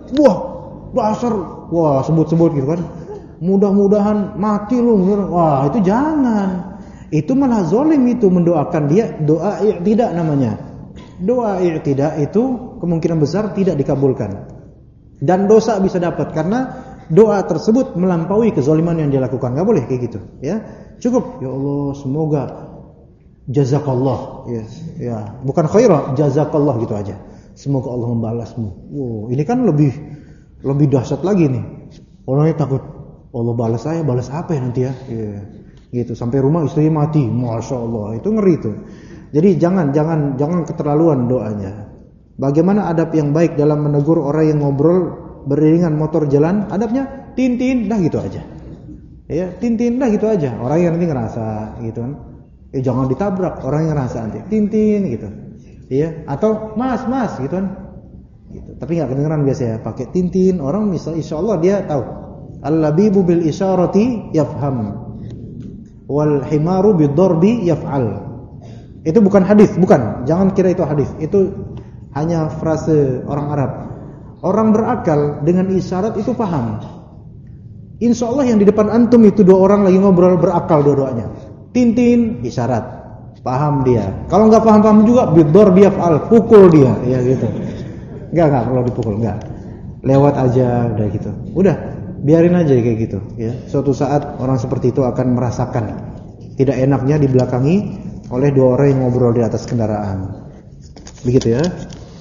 sebut-sebut gitu kan. Mudah-mudahan mati lu. Wah, itu jangan. Itu malah zalim itu mendoakan dia, doa i'tida namanya. Doa i'tida itu kemungkinan besar tidak dikabulkan. Dan dosa bisa dapat karena doa tersebut melampaui kezaliman yang dia lakukan. Enggak boleh kayak gitu, ya. Cukup, ya Allah, semoga jazakallah, ya. Bukan khairah, jazakallah gitu aja. Semoga Allah membalasmu. Wow, ini kan lebih dahsyat lagi nih. Orangnya takut, Allah balas saya, balas apa ya nanti ya? Gitu, sampai rumah istrinya mati. Masya Allah, itu ngeri tuh. Jadi jangan keterlaluan doanya. Bagaimana adab yang baik dalam menegur orang yang ngobrol beriringan motor jalan? Adabnya tin-tin, dah gitu aja. Ya, tin-tin, dah gitu aja. Orang yang nanti ngerasa gitu kan. Jangan ditabrak, orang yang ngerasa nanti tin-tin gitu. Iya, atau mas gitu kan. Gitu. Tapi enggak kedengeran biasa ya, pakai tin-tin. Orang misal insyaallah dia tahu. Al-labibu bil isyarati yafham. Wal himaru bid-darbi yaf'al. Itu bukan hadis, bukan. Jangan kira itu hadis. Itu hanya frase orang Arab. Orang berakal dengan isyarat itu paham. Insyaallah yang di depan antum itu dua orang lagi ngobrol berakal dua-duanya. Tintin isyarat. Paham dia. Kalau enggak paham juga bid-darbi yaf'al, pukul dia, ya gitu. Enggak perlu dipukul, enggak. Lewat aja udah gitu. Udah, biarin aja kayak gitu, ya. Suatu saat orang seperti itu akan merasakan tidak enaknya dibelakangi oleh dua orang yang ngobrol di atas kendaraan. Begitu ya.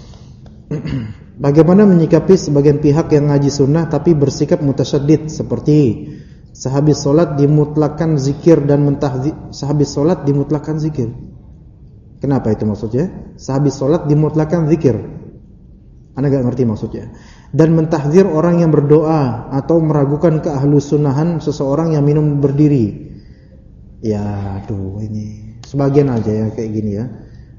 Bagaimana menyikapi sebagian pihak yang ngaji sunnah tapi bersikap mutasyaddid seperti sehabis salat dimutlakan zikir dan sehabis salat dimutlakan zikir. Kenapa itu maksudnya? Sehabis salat dimutlakan zikir. Anda enggak ngerti maksudnya. Dan mentahdzir orang yang berdoa atau meragukan keahlussunnahan seseorang yang minum berdiri. Ya, aduh ini sebagian aja ya kayak gini ya.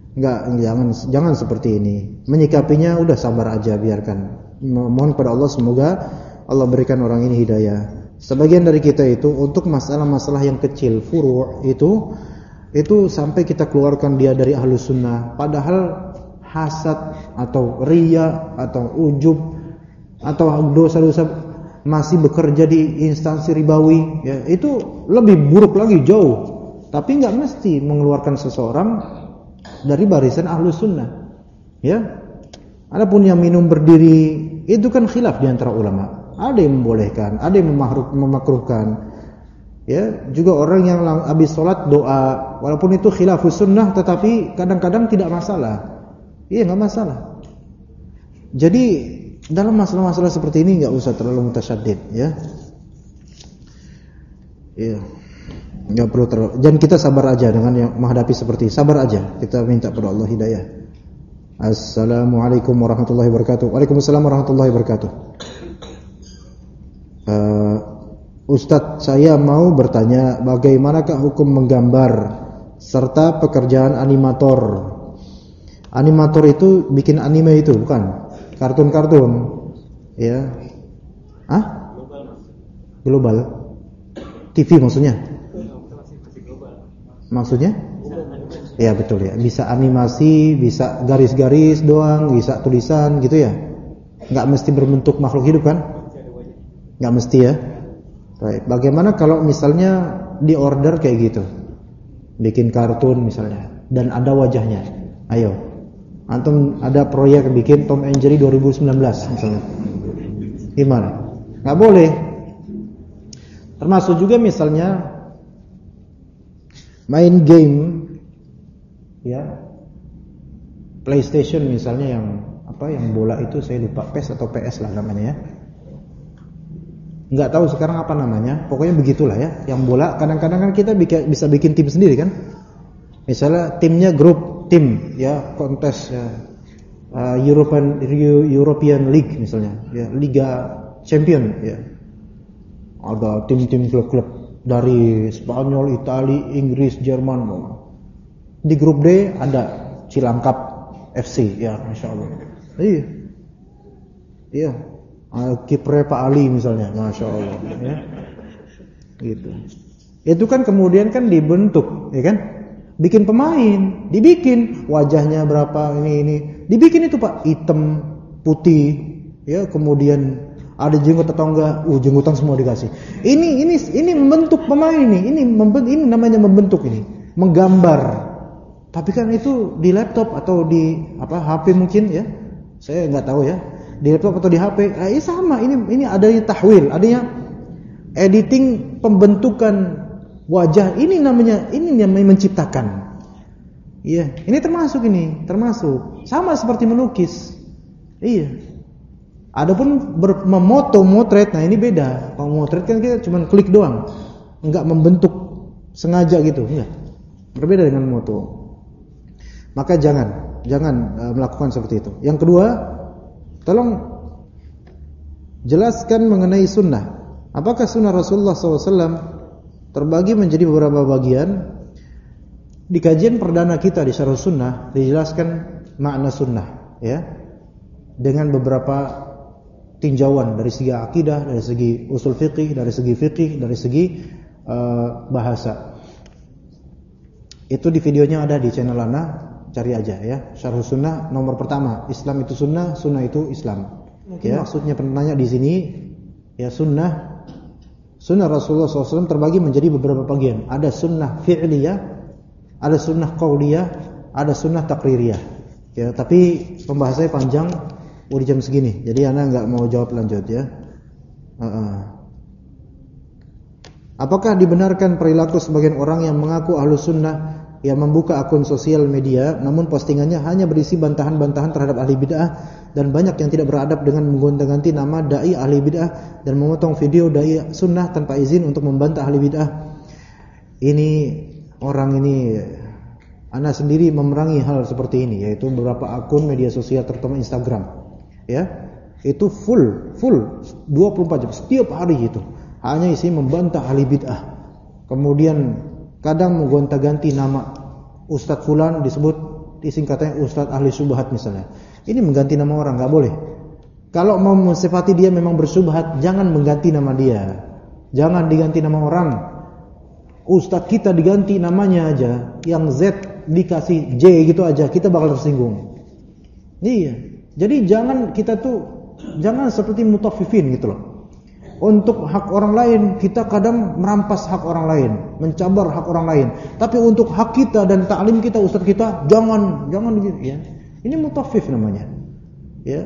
Jangan seperti ini. Menyikapinya udah sabar aja, biarkan. Mohon kepada Allah semoga Allah berikan orang ini hidayah. Sebagian dari kita itu untuk masalah-masalah yang kecil, furu' itu sampai kita keluarkan dia dari ahlus sunnah. Padahal hasad atau riya atau ujub atau dosa-dosa masih bekerja di instansi ribawi, ya, itu lebih buruk lagi jauh. Tapi nggak mesti mengeluarkan seseorang dari barisan ahlus sunnah, ya. Adapun yang minum berdiri itu kan khilaf di antara ulama. Ada yang membolehkan, ada yang memakruhkan. Ya, juga orang yang habis sholat doa, walaupun itu khilafus sunnah, tetapi kadang-kadang tidak masalah. Iya, nggak masalah. Jadi dalam masalah-masalah seperti ini nggak usah terlalu mutasyaddid, ya. Iya. Nggak perlu terlalu. Dan kita sabar aja dengan yang menghadapi seperti ini. Sabar aja. Kita minta kepada Allah hidayah. Assalamualaikum warahmatullahi wabarakatuh. Waalaikumsalam warahmatullahi wabarakatuh. Ustadz, saya mau bertanya, bagaimanakah hukum menggambar serta pekerjaan animator? Animator itu bikin anime itu, bukan? Kartun-kartun, ya? Global. TV maksudnya? Maksudnya? Ya betul ya. Bisa animasi, bisa garis-garis doang, bisa tulisan gitu ya. Nggak mesti berbentuk makhluk hidup kan? Nggak mesti ya. Baik. Bagaimana kalau misalnya di order kayak gitu, bikin kartun misalnya, dan ada wajahnya. Ayo, antum ada proyek bikin Tom and Jerry 2019 misalnya. Gimana? Nggak boleh. Termasuk juga misalnya main game, ya, PlayStation misalnya yang yang bola itu saya lupa, PES atau PS lah namanya ya. Nggak tahu sekarang apa namanya, pokoknya begitulah ya. Yang bola kadang-kadang kan kita bisa bikin tim sendiri kan. Misalnya timnya grup tim ya, kontes ya, European League misalnya ya, Liga Champion ya. Ada tim-tim klub-klub dari Spanyol, Italia, Inggris, Jerman. Di grup D ada Cilangkap FC ya, Masya Allah. Iya. Kiprnya Pak Ali misalnya, Masya Allah ya. Gitu. Itu kan kemudian kan dibentuk, ya kan? Bikin pemain, dibikin wajahnya berapa ini. Dibikin itu Pak, hitam, putih, ya, kemudian ada jenggot atau enggak, jenggotan semua dikasih. Ini membentuk pemain ini namanya membentuk ini, menggambar. Tapi kan itu di laptop atau di HP mungkin ya. Saya enggak tahu ya. Di laptop atau di HP, sama. Ini adanya tahwil, adanya editing, pembentukan wajah. Ini namanya menciptakan. Iya, ini termasuk sama seperti melukis. Iya. Adapun memotret, nah ini beda. Kalau motret kan kita cuma klik doang, enggak membentuk. sengaja gitu, enggak. Berbeda dengan moto. Maka jangan melakukan seperti itu. Yang kedua, tolong jelaskan mengenai sunnah. Apakah sunnah Rasulullah SAW terbagi menjadi beberapa bagian? Di kajian perdana kita di Syarh Sunnah dijelaskan makna sunnah, ya, dengan beberapa tinjauan dari segi akidah, dari segi usul fikih, dari segi bahasa. Itu di videonya ada di channel Ana, cari aja ya. Syarh Sunnah nomor pertama, Islam itu sunnah, sunnah itu Islam. Ya, maksudnya penanya di sini ya sunnah Rasulullah SAW terbagi menjadi beberapa bagian. Ada sunnah fi'liyah, ada sunnah qauliyah, ada sunnah taqririyah. Ya, tapi pembahasannya panjang, udah jam segini. Jadi ana enggak mau jawab lanjut ya. Apakah dibenarkan perilaku sebagian orang yang mengaku ahlu sunnah yang membuka akun sosial media namun postingannya hanya berisi bantahan-bantahan terhadap ahli bid'ah dan banyak yang tidak beradab dengan menggonta-ganti nama dai ahli bid'ah dan memotong video dai sunnah tanpa izin untuk membantah ahli bid'ah? Ini orang ini, ana sendiri memerangi hal seperti ini, yaitu beberapa akun media sosial terutama Instagram, ya, itu full 24 jam setiap hari itu hanya isi membantah ahli bid'ah. Kemudian kadang menggonta-ganti nama Ustadz Fulan disebut disingkatannya Ustadz ahli syubhat misalnya. Ini mengganti nama orang, nggak boleh. Kalau mau mensifati dia memang bersubhat, jangan mengganti nama dia, jangan diganti nama orang. Ustadz kita diganti namanya aja, yang Z dikasih J gitu aja, kita bakal tersinggung. Iya. Jadi jangan seperti mutaffifin gitu loh. Untuk hak orang lain kita kadang merampas hak orang lain, mencabar hak orang lain. Tapi untuk hak kita dan ta'lim kita, ustadz kita jangan gitu ya. Ini mutaffif namanya. Ya.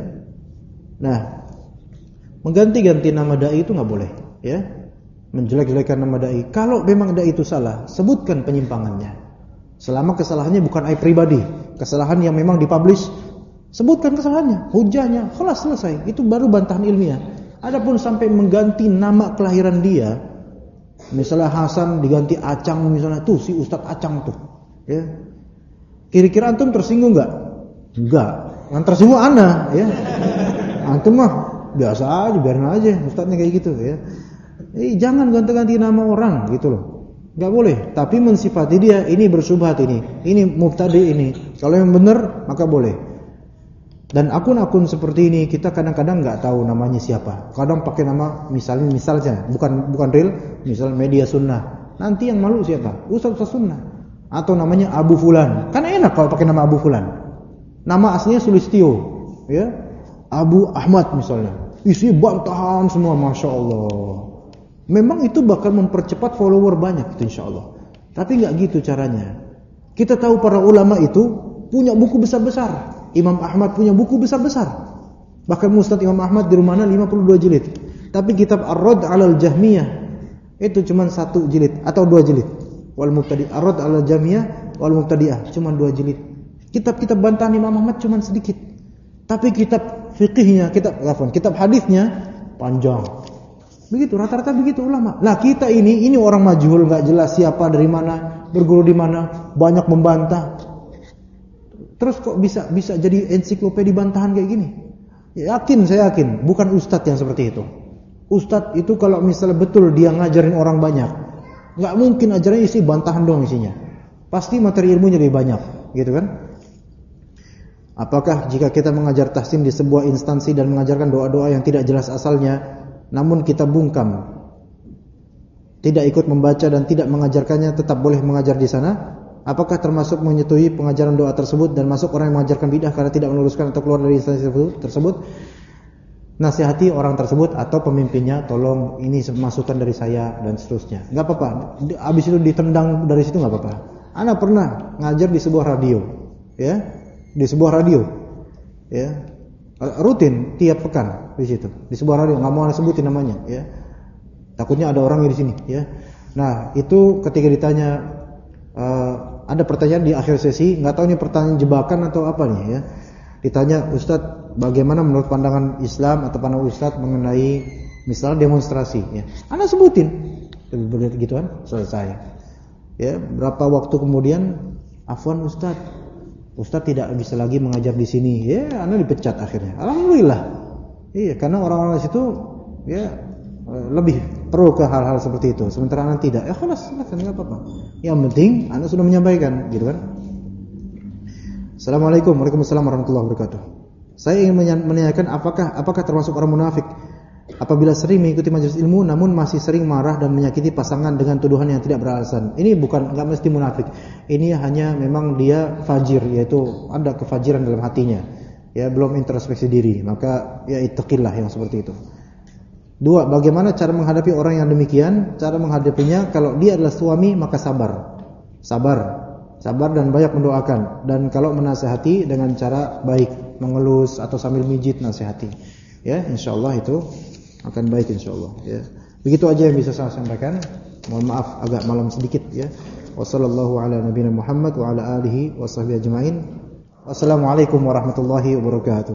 Nah, mengganti-ganti nama dai itu enggak boleh, ya. Menjelek-jelekan nama dai. Kalau memang dai itu salah, sebutkan penyimpangannya. Selama kesalahannya bukan aib pribadi, kesalahan yang memang dipublish, sebutkan kesalahannya, hujahnya, kelas selesai. Itu baru bantahan ilmiah. Adapun sampai mengganti nama kelahiran dia, misalnya Hasan diganti Acang misalnya, tuh si Ustadz Acang tuh, ya. Kira-kira antum tersinggung enggak? Enggak. Yang tersinggung ana, ya. Antum mah biasa aja, biarin aja ustadznya kayak gitu, ya. Jangan ganti-ganti nama orang gitu loh. Enggak boleh, tapi mensifati dia ini bersubhat ini mubtadi ini. Kalau yang benar maka boleh. Dan akun-akun seperti ini kita kadang-kadang enggak tahu namanya siapa. Kadang pakai nama misalnya bukan real, misal media sunnah. Nanti yang malu siapa? Ustaz sunnah. Atau namanya Abu Fulan. Kan enak kalau pakai nama Abu Fulan. Nama aslinya Sulistio, ya. Abu Ahmad misalnya. Isi bantahan semua, Masya Allah. Memang itu bakal mempercepat follower banyak itu insyaallah. Tapi enggak gitu caranya. Kita tahu para ulama itu punya buku besar-besar. Imam Ahmad punya buku besar-besar. Bahkan Musnad Imam Ahmad di rumahnya 52 jilid. Tapi kitab Ar-Radd 'alal Jahmiyah itu cuma 1 jilid atau 2 jilid. Wal Mubtadi' Ar-Radd 'alal Jahmiyah wal Mubtadi'ah cuma 2 jilid. Kitab-kitab bantahan Imam Ahmad cuma sedikit. Tapi kitab fikihnya, kitab hadisnya panjang. Begitu, rata-rata begitu ulama. Nah, kita ini orang majhul, enggak jelas siapa dari mana, berguru di mana, banyak membantah. Terus kok bisa jadi ensiklopedia bantahan kayak gini? Saya yakin bukan ustadz yang seperti itu. Ustadz itu kalau misalnya betul dia ngajarin orang banyak, enggak mungkin ajarannya isi bantahan doang isinya. Pasti materi ilmunya lebih banyak, gitu kan? Apakah jika kita mengajar tahsin di sebuah instansi dan mengajarkan doa-doa yang tidak jelas asalnya, namun kita bungkam, tidak ikut membaca dan tidak mengajarkannya, tetap boleh mengajar di sana? Apakah termasuk menyetujui pengajaran doa tersebut dan masuk orang yang mengajarkan bid'ah karena tidak meluruskan atau keluar dari instansi tersebut? Nasihati orang tersebut atau pemimpinnya, tolong ini masukan dari saya dan seterusnya. Enggak apa-apa. Habis itu ditendang dari situ enggak apa-apa. Ana pernah ngajar di sebuah radio, ya. Di sebuah radio. Ya. Rutin tiap pekan di situ. Di sebuah radio, enggak mau sebutin namanya, ya. Takutnya ada orang di sini, ya. Nah, itu ketika ditanya ada pertanyaan di akhir sesi, nggak tahu ini pertanyaan jebakan atau apa nih, ya. Ditanya, Ustadz, bagaimana menurut pandangan Islam atau pandangan Ustadz mengenai misalnya demonstrasi, ya. Anda sebutin, begitu kan, selesai. Ya, berapa waktu kemudian, afwan Ustaz tidak bisa lagi mengajar di sini. Ya, ana dipecat akhirnya. Alhamdulillah. Iya, karena orang-orang di situ ya lebih pro ke hal-hal seperti itu. Sementara ana tidak. Ya khalas, enggak apa-apa. Yang penting ana sudah menyampaikan, gitu kan? Assalamualaikum Waalaikumsalam warahmatullahi wabarakatuh. Saya ingin menanyakan apakah termasuk orang munafik apabila sering mengikuti majelis ilmu namun masih sering marah dan menyakiti pasangan dengan tuduhan yang tidak beralasan. Ini enggak mesti munafik. Ini hanya memang dia fajir, yaitu ada kefajiran dalam hatinya. Ya, belum introspeksi diri. Maka ya ittaqillah yang seperti itu. 2, bagaimana cara menghadapi orang yang demikian? Cara menghadapinya, kalau dia adalah suami maka sabar. Sabar dan banyak mendoakan, dan kalau menasihati dengan cara baik, mengelus atau sambil mijit nasihati. Ya, insyaallah itu akan baik insyaallah ya. Begitu aja yang bisa saya sampaikan. Mohon maaf agak malam sedikit ya. Wassallallahu ala nabiyina Muhammad wa ala alihi washabbihi ajmain. Wassalamualaikum warahmatullahi wabarakatuh.